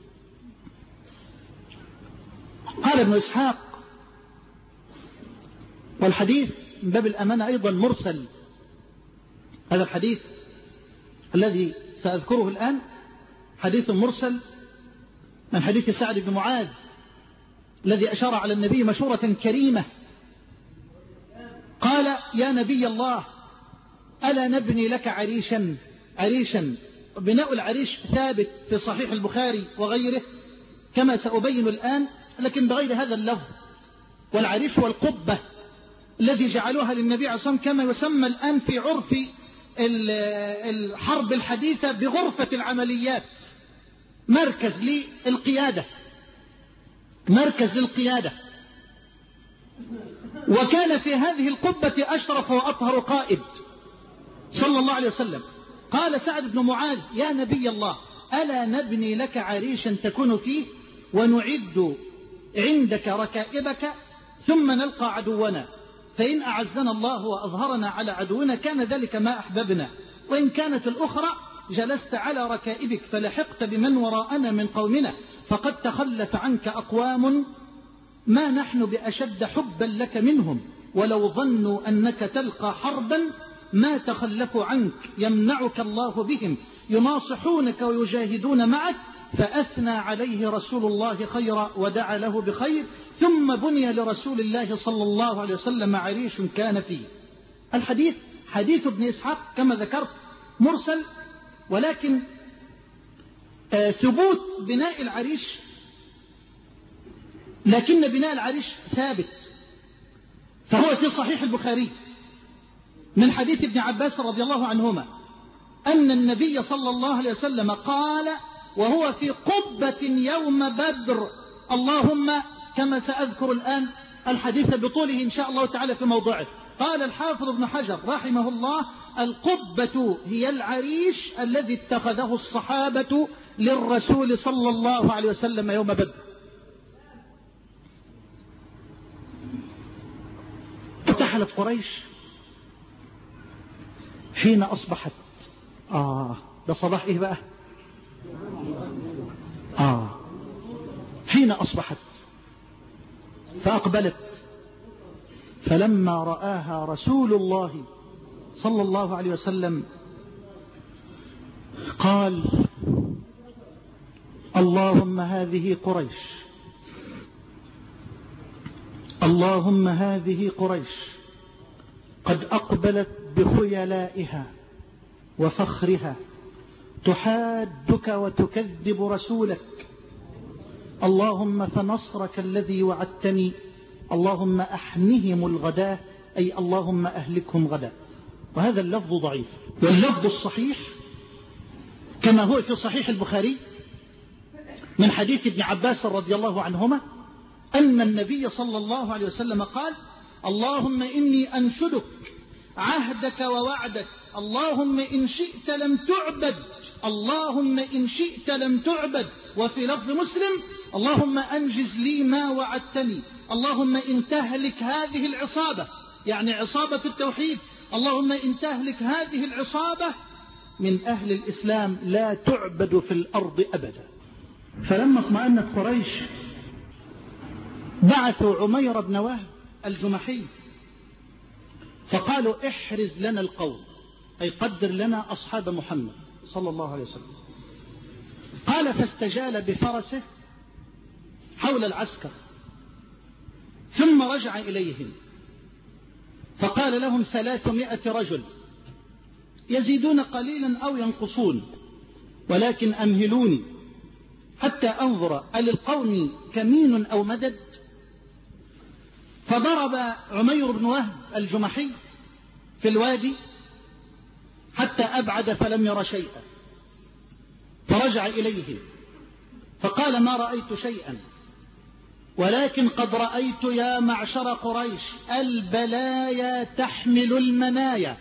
[SPEAKER 2] قال ابن إسحاق: والحديث من باب الأمانة أيضا مرسل. هذا الحديث الذي سأذكره الآن حديث مرسل من حديث سعد بن معاذ الذي أشار على النبي مشورة كريمة، قال: يا نبي الله، ألا نبني لك عريشا؟ عريشا، بناء العريش ثابت في صحيح البخاري وغيره كما سأبين الآن، لكن بغير هذا اللفظ. والعريش هو القبة الذي جعلوها للنبي عليه الصلاة والسلام كما يسمى الآن في عرف الحرب الحديثة بغرفة العمليات، مركز للقيادة، مركز للقيادة. وكان في هذه القبة أشرف وأطهر قائد صلى الله عليه وسلم. قال سعد بن معاذ: يا نبي الله، ألا نبني لك عريشا تكون فيه ونعد عندك ركائبك ثم نلقى عدونا، فإن أعزنا الله وأظهرنا على عدونا كان ذلك ما أحببنا، وإن كانت الأخرى جلست على ركائبك فلحقت بمن وراءنا من قومنا، فقد تخلف عنك أقوام ما نحن بأشد حبا لك منهم، ولو ظنوا أنك تلقى حربا ما تخلفوا عنك، يمنعك الله بهم، يناصحونك ويجاهدون معك. فأثنى عليه رسول الله خيرا ودعا له بخير، ثم بني لرسول الله صلى الله عليه وسلم عريش كان فيه. الحديث حديث ابن إسحاق كما ذكرت مرسل، ولكن آه ثبوت بناء العريش، لكن بناء العريش ثابت، فهو في صحيح البخاري من حديث ابن عباس رضي الله عنهما أن النبي صلى الله عليه وسلم قال وهو في قبة يوم بدر، اللهم كما سأذكر الآن الحديث بطوله إن شاء الله تعالى في موضعه. قال الحافظ ابن حجر رحمه الله: القبة هي العريش الذي اتخذه الصحابة للرسول صلى الله عليه وسلم يوم بدر. ارتحلت قريش حين أصبحت آه ده صباح إيه بقى آه حين أصبحت فأقبلت، فلما رآها رسول الله صلى الله عليه وسلم قال: اللهم هذه قريش، اللهم هذه قريش قد أقبلت بخيلائها وفخرها تحادك وتكذب رسولك، اللهم فنصرك الذي وعدتني، اللهم أحنهم الغداة، أي اللهم أهلكهم غدا. وهذا اللفظ ضعيف، واللفظ الصحيح كما هو في صحيح البخاري من حديث ابن عباس رضي الله عنهما أن النبي صلى الله عليه وسلم قال: اللهم إني أنشدك عهدك ووعدك، اللهم إن شئت لم تعبد، اللهم إن شئت لم تعبد. وفي لفظ مسلم: اللهم أنجز لي ما وعدتني، اللهم إن تهلك هذه العصابة، يعني عصابة التوحيد، اللهم إن تهلك هذه العصابة من أهل الإسلام لا تعبد في الأرض أبدا. فلما اطمأنت قريش بعثوا عمير بن وهب الجمحي فقالوا: احرز لنا القوم، أي قدر لنا أصحاب محمد صلى الله عليه وسلم. قال: فاستجال بفرسه حول العسكر،
[SPEAKER 1] ثم رجع إليهم فقال لهم ثلاثمائة رجل يزيدون قليلا أو ينقصون، ولكن أمهلوني حتى أنظر أللقوم كمين أو مدد. فضرب عمير بن وهب الجمحي في الوادي حتى أبعد فلم ير شيئا، فرجع إليه فقال ما رأيت شيئا، ولكن قد رأيت يا معشر قريش البلايا تحمل المنايا،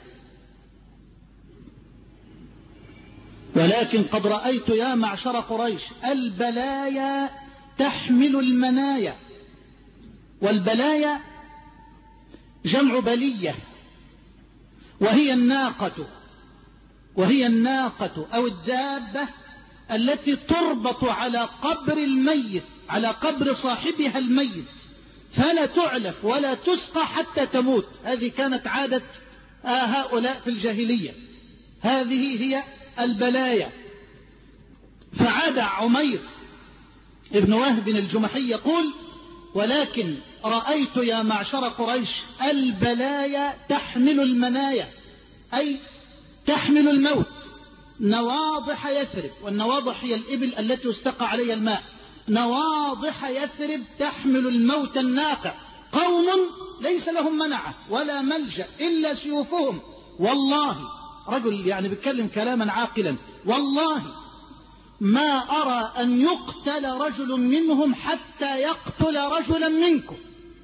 [SPEAKER 1] ولكن قد رأيت يا معشر قريش البلايا تحمل المنايا. والبلايا جمع بلية، وهي الناقة وهي الناقة أو الدابة التي تربط على قبر الميت، على قبر صاحبها الميت، فلا تعلف ولا تسقى حتى تموت. هذه كانت عادة هؤلاء في الجاهلية، هذه هي البلايا. فعاد عمير ابن وهب الجمحي يقول ولكن رأيت يا معشر قريش البلايا تحمل المنايا، أي تحمل الموت. نواضح يثرب، والنواضح هي الإبل التي يستقى عليها الماء، نواضح يثرب تحمل الموت الناقع، قوم ليس لهم منعة ولا ملجأ إلا سيوفهم. والله رجل يعني بيتكلم كلاما عاقلا، والله ما أرى أن يقتل رجل منهم حتى يقتل رجلا منكم،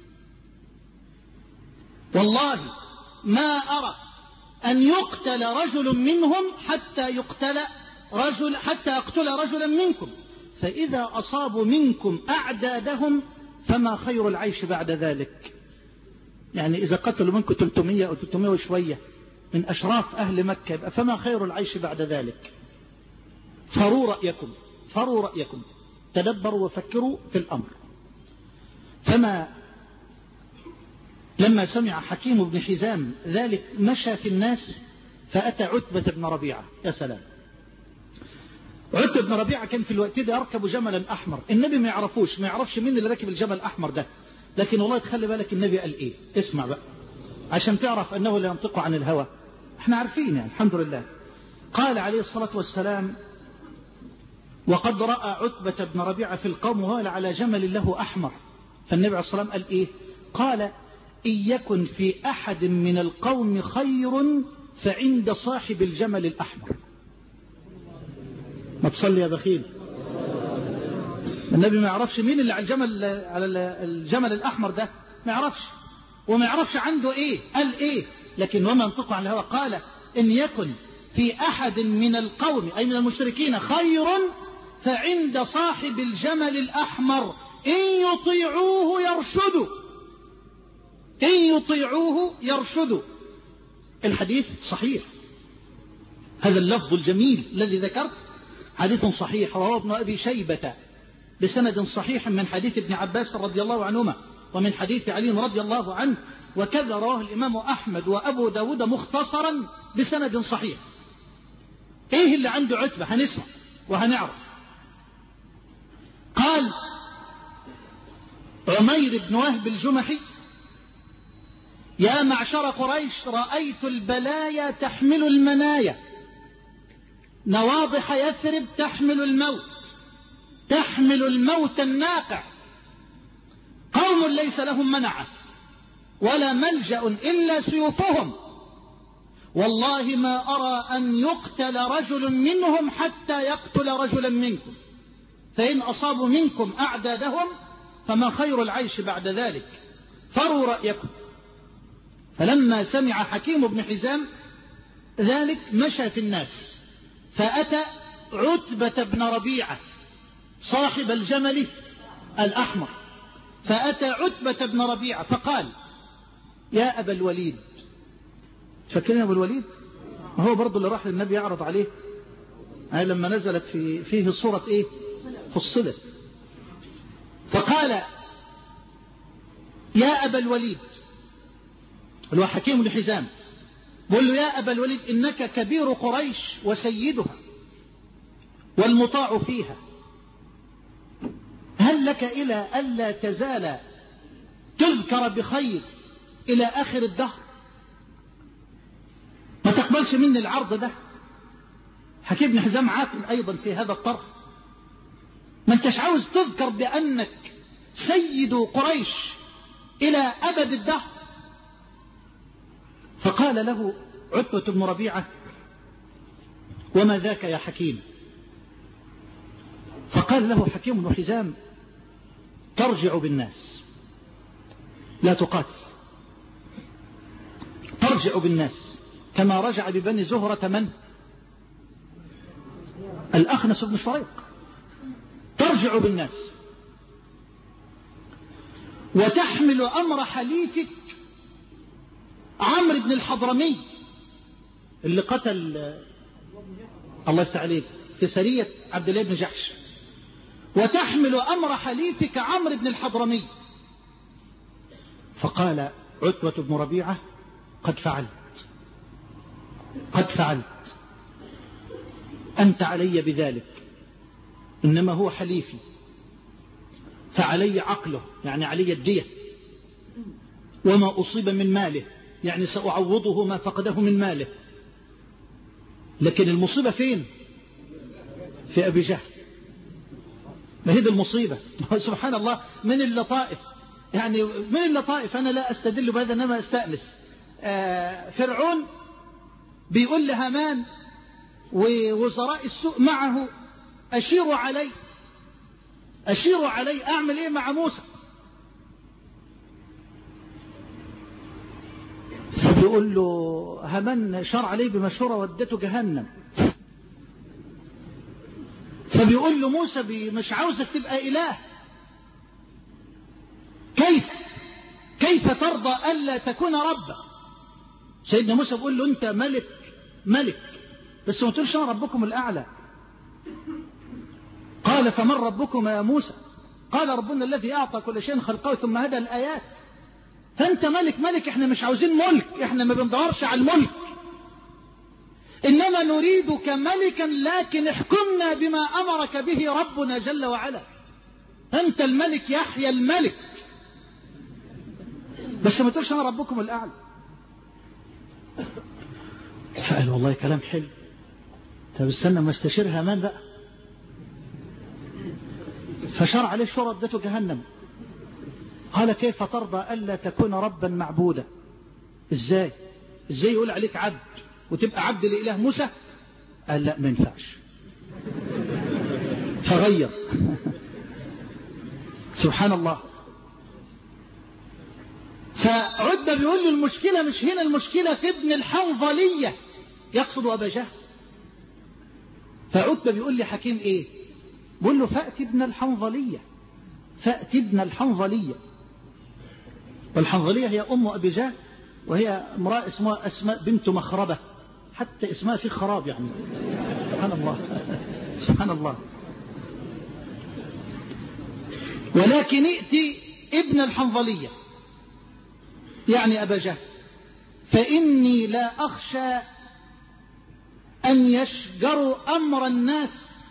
[SPEAKER 1] والله ما أرى أن يقتل رجل منهم حتى يقتل رجل حتى يقتل رجلا منكم، فإذا أصابوا منكم أعدادهم فما خير العيش بعد ذلك. يعني إذا قتلوا منكم ثلاثمائة أو ثلاثمائة وشوية من أشراف أهل مكة فما خير العيش بعد ذلك. فروا رأيكم فروا رأيكم تدبروا وفكروا في الأمر. فما لما سمع حكيم بن حزام ذلك مشى في الناس فأتى عتبة بن ربيعة. يا سلام، عتبة بن ربيعة كان في الوقت ده يركب جملا أحمر، النبي ما يعرفوش ما يعرفش مين اللي راكب الجمل الأحمر ده، لكن والله تخلي بالك النبي قال إيه. اسمع بقى عشان تعرف أنه لا ينطق عن الهوى، احنا عارفين يعني الحمد لله. قال عليه الصلاة والسلام وقد رأى عتبة بن ربيعة في القوم وهو على جمل له أحمر، فالنبي عليه الصلاة والسلام قال إيه؟ قال إن يكن في أحد من القوم خير فعند صاحب الجمل الأحمر. ما تصلي يا بخيل. النبي ما يعرفش مين اللي على الجمل على الجمل الأحمر ده، ما يعرفش وما يعرفش عنده إيه قال إيه، لكن وما ينطق عن الهوى. قال إن يكن في أحد من القوم أي من المشركين خير فعند صاحب الجمل الأحمر إن يطيعوه يرشدوا إن يطيعوه يرشدوا. الحديث صحيح، هذا اللفظ الجميل الذي ذكرت حديث صحيح، رواه ابن أبي شيبة بسند صحيح من حديث ابن عباس رضي الله عنهما ومن حديث علي رضي الله عنه، وكذا رواه الإمام أحمد وأبو داود مختصرا بسند صحيح. إيه اللي عنده عتبة؟ هنسمع وهنعرف. قال عمير بن وهب الجمحي يا معشر قريش رأيت البلايا تحمل المنايا، نواضح يثرب تحمل الموت تحمل الموت الناقع، قوم ليس لهم منعة ولا ملجأ إلا سيوفهم، والله ما أرى أن يقتل رجل منهم حتى يقتل رجلا منكم، فإن أصابوا منكم أعدادهم فما خير العيش بعد ذلك. فروا رأيكم. فلما سمع حكيم بن حزام ذلك مشى في الناس فأتى عتبة بن ربيعة صاحب الجمل الأحمر، فأتى عتبة بن ربيعة فقال يا أبا الوليد. فاكرين أبو الوليد؟ هو برضو اللي راح للنبي يعرض عليه يعني لما نزلت في فيه صورة إيه؟ فصلت. فقال يا أبا الوليد، اللي هو حكيم بن حزام، بقول له يا أبا الوليد إنك كبير قريش وسيدها والمطاع فيها، هل لك إلى ألا تزال
[SPEAKER 2] تذكر بخير إلى آخر الدهر؟ ما تقبلش مني العرض ده. حكيم بن حزام عاقل أيضا في هذا الطرح. ما انتش عاوز تذكر بأنك سيد قريش إلى أبد الدهر؟ فقال له عتبة بن ربيعة: وما ذاك يا حكيم؟ فقال له حكيم بن حزام: ترجع بالناس، لا تقاتل، ترجع بالناس كما رجع ببني زهرة من؟ الأخنس بن شريق. ترجع بالناس وتحمل أمر حليفك عمرو بن الحضرمي اللي قتل الله يفتح عليك في سرية عبد الله بن جحش، وتحمل أمر حليفك عمرو بن الحضرمي. فقال عتبة بن ربيعة: قد فعلت، قد فعلت، أنت علي بذلك، إنما هو حليفي فعلي عقله، يعني علي الدية، وما أصيب من ماله، يعني سأعوضه ما فقده من ماله. لكن المصيبة فين؟ في أبي جهل. ما هي دي المصيبة. سبحان الله، من اللطائف، يعني من اللطائف، أنا لا أستدل بهذا إنما أستأنس. آه فرعون بيقول لهامان ووزراء السوء معه: أشيروا علي، أشيروا علي، أعمل إيه مع موسى؟ فبيقول له هامان شار عليه بمشورة ودته جهنم. فبيقول له موسى: مش عاوزك تبقى إله، كيف كيف ترضى ألا تكون ربا؟ سيدنا موسى بيقول له: أنت ملك ملك بس ما تقولش أنا ربكم الأعلى. قال: فمن ربكم يا موسى؟ قال: ربنا الذي أعطى كل شيء خلقه ثم هدى الآيات. فأنت ملك ملك، احنا مش عاوزين ملك، احنا ما بندورش على الملك، إنما نريدك ملكا، لكن احكمنا بما أمرك به ربنا جل وعلا. أنت الملك يحيى الملك، بس ما تقولش أنا ربكم الأعلى. فقال: والله كلام حلو، طب استنى ما استشير هامان بقى. فشرع عليه الشورى ادته جهنم. قال: كيف ترضى ألا تكون ربا معبودا؟ ازاي ازاي يقول عليك عبد وتبقى عبد لإله موسى؟ قال: لا، ما ينفعش. فغير. سبحان الله. فعتبة بيقول له: المشكلة مش هنا، المشكلة في ابن الحنظلية، يقصد أبا جهل. فعتبة بيقول لي حكيم إيه؟ بيقول له: فأتي ابن الحنظلية، فأتي ابن الحنظلية. والحنظلية هي أم أبي جهل، وهي امرأة اسمها أسماء بنت مخربة، حتى اسمها في خراب يعني. سبحان الله، سبحان الله. ولكن ائتي ابن الحنظلية، يعني أبا جهل، فإني لا أخشى أن يشجروا أمر الناس،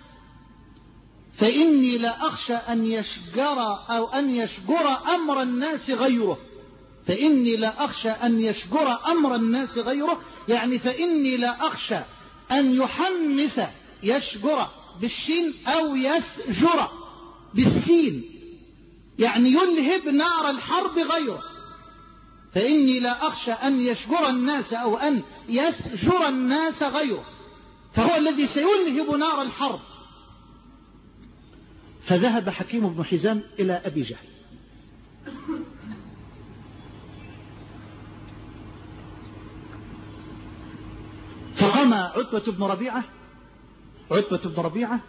[SPEAKER 2] فإني لا أخشى أن يشجر أو أن يشجر أمر الناس غيره، فإني لا أخشى أن يشجر أمر الناس غيره، يعني فإني لا أخشى أن يحمس يشجر بالشين أو يسجر بالسين، يعني يلهب نار الحرب غيره. فإني لا أخشى أن يشجر الناس أو أن يسجر الناس غيره، فهو الذي سيلهب نار الحرب. فذهب حكيم بن حزام إلى أبي جهل. فقام عتبة بن ربيعة عتبة بن ربيعة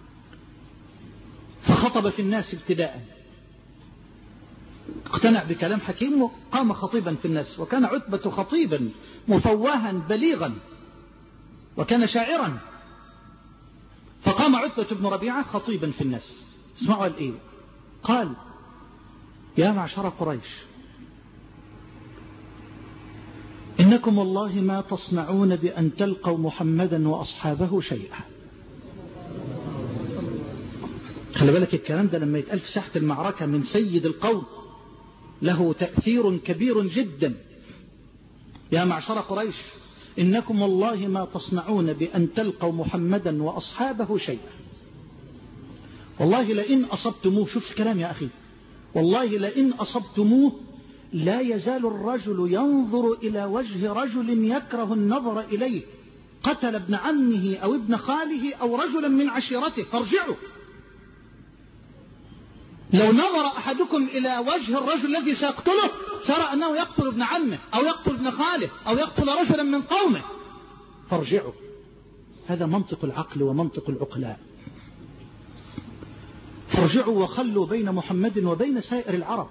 [SPEAKER 2] فخطب في الناس ابتداء، اقتنع بكلام حكيم وقام خطيبا في الناس. وكان عتبة خطيبا مفواها بليغا، وكان شاعرا. فقام عتبة بن ربيعة خطيبا في الناس. اسمعوا قال ايه؟ قال: يا معشر قريش، إنكم والله ما تصنعون بأن تلقوا محمدا وأصحابه شيئا. خلي بالك الكلام ده لما يتقال في ساحة المعركة من سيد القوم له تأثير كبير جدا. يا معشر قريش إنكم والله ما تصنعون بأن تلقوا محمدا وأصحابه شيئا، والله لئن أصبتموه، شوف الكلام يا أخي، والله لئن أصبتموه لا يزال الرجل ينظر إلى وجه رجل يكره النظر إليه، قتل ابن عمه أو ابن خاله أو رجلا من عشيرته، فارجعوا. لو نظر أحدكم إلى وجه الرجل الذي سيقتله سرى أنه يقتل ابن عمه أو يقتل ابن خاله أو يقتل رجلا من قومه، فارجعوا. هذا منطق العقل ومنطق العقلاء. فارجعوا وخلوا بين محمد وبين سائر العرب،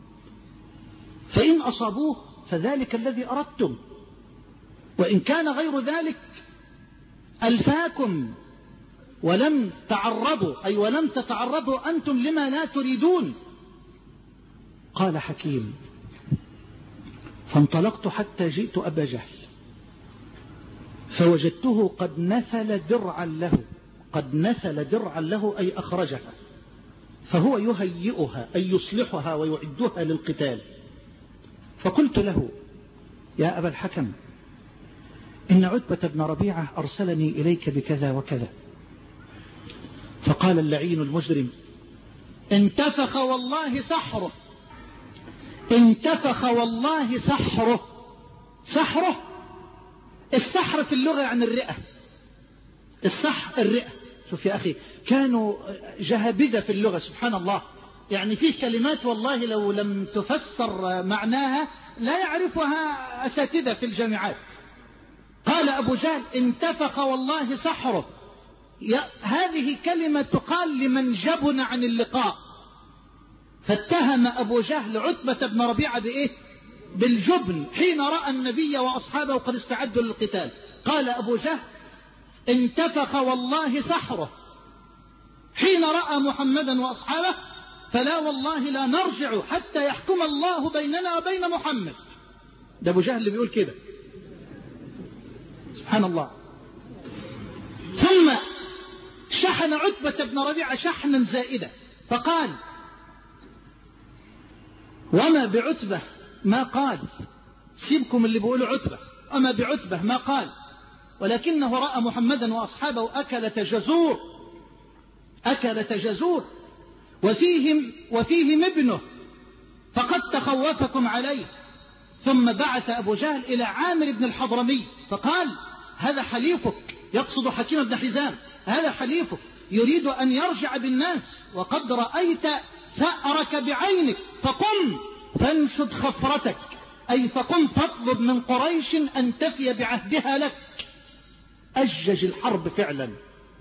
[SPEAKER 2] فإن أصابوه فذلك الذي أردتم، وإن كان غير ذلك ألفاكم ولم تعرضوا، أي ولم تتعرضوا أنتم لما لا تريدون. قال حكيم: فانطلقت حتى جئت أبا جهل فوجدته قد نثل درعا له، قد نثل درعا له أي أخرجها، فهو يهيئها أي يصلحها ويعدها للقتال. فقلت له: يا أبا الحكم، إن عتبة بن ربيعة أرسلني إليك بكذا وكذا. فقال اللعين المجرم: انتفخ والله سحره، انتفخ والله سحره. سحره، السحر في اللغة عن الرئة، السحر الرئة. شوف يا أخي، كانوا جهابذة في اللغة سبحان الله، يعني فيه كلمات والله لو لم تفسر معناها لا يعرفها أساتذة في الجامعات. قال أبو جهل: انتفخ والله سحره. هذه كلمة تقال لمن جبن عن اللقاء، فاتهم أبو جهل عتبة بن ربيعة بإيه؟ بالجبن حين رأى النبي وأصحابه قد استعدوا للقتال. قال أبو جهل: انتفخ والله سحره حين رأى محمدا وأصحابه، فلا والله لا نرجع حتى يحكم الله بيننا وبين محمد. ده أبو جهل اللي بيقول كده، سبحان الله. ثم شحن عتبة بن ربيعة شحنا زائدا فقال: وما بعتبة ما قال، سيبكم اللي بيقولوا عتبة، أما بعتبة ما قال، ولكنه رأى محمدا وأصحابه أكلة جزور، أكلة جزور، وفيهم, وفيهم ابنه، فقد تخوفكم عليه. ثم بعث أبو جهل إلى عامر بن الحضرمي فقال: هذا حليفك، يقصد حكيم بن حزام، هذا حليفك يريد أن يرجع بالناس، وقد رأيت ثأرك بعينك، فقم فانشد خفرتك، أي فقم فاطلب من قريش أن تفي بعهدها لك. أجج الحرب فعلا.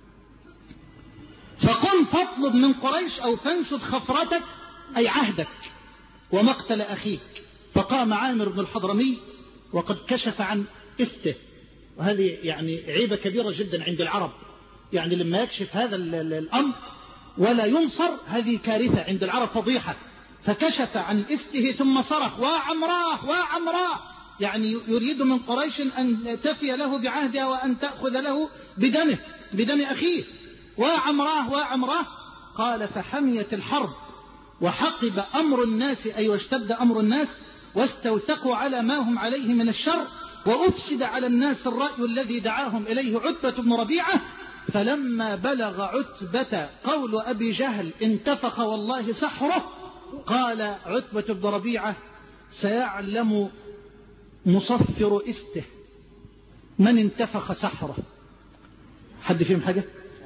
[SPEAKER 2] فقم فاطلب من قريش أو فانشد خفرتك أي عهدك ومقتل أخيك. فقام عامر بن الحضرمي وقد كشف عن إسته، وهذه يعني عيبة كبيرة جدا عند العرب، يعني لما يكشف هذا الأمر ولا ينصر هذه كارثة عند العرب، فضيحة. فكشف عن إسته ثم صرخ: وعمراه وعمراه، يعني يريد من قريش أن تفي له بعهدها وأن تأخذ له بدمه، بدم أخيه. وعمراه وعمراه. قال: فحميت الحرب وحقب أمر الناس، أي واشتد أمر الناس، واستوثقوا على ما هم عليه من الشر، وأفسد على الناس الرأي الذي دعاهم إليه عتبة بن ربيعة. فلما بلغ عتبة قول أبي جهل: انتفخ والله سحره، قال عتبة بن ربيعة: سيعلم مصفر إسته من انتفخ سحره. حد فيهم حاجة؟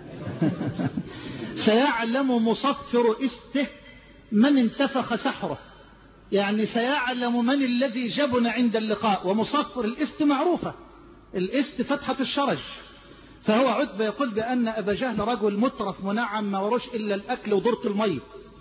[SPEAKER 2] سيعلم مصفر إسته من انتفخ سحره، يعني سيعلم من الذي جبن عند اللقاء. ومصفر الإست معروفة، الإست فتحة الشرج. فهو عتبة يقول بأن أبا جهل رجل مترف منعم ما وروش إلا الأكل ودورة المي،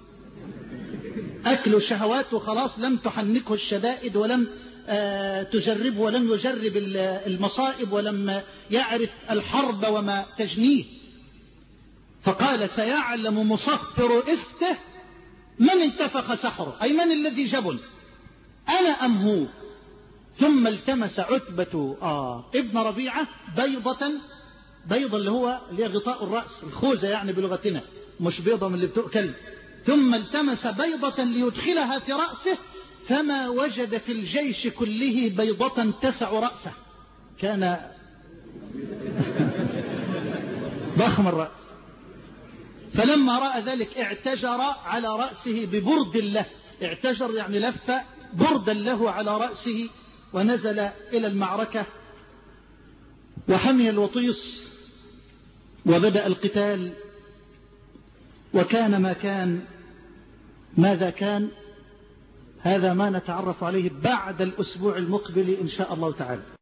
[SPEAKER 2] أكل الشهوات وخلاص، لم تحنكه الشدائد ولم آه تجرب ولم يجرب المصائب ولم يعرف الحرب وما تجنيه. فقال: سيعلم مصفر إسته من انتفخ سحره، أي من الذي جبن، أنا أم هو. ثم التمس عتبة آه ابن ربيعة بيضة، بيضة اللي هو اللي هي غطاء الرأس، الخوذة يعني بلغتنا، مش بيضة من اللي بتؤكل. ثم التمس بيضة ليدخلها في رأسه فما وجد في الجيش كله بيضة تسع رأسه، كان ضخم الرأس. فلما رأى ذلك اعتجر على رأسه ببرد له، اعتجر يعني لف بردا له على رأسه، ونزل إلى المعركة وحمي الوطيس وبدأ القتال. وكان ما كان. ماذا كان؟ هذا ما نتعرف عليه بعد الأسبوع المقبل إن شاء الله تعالى.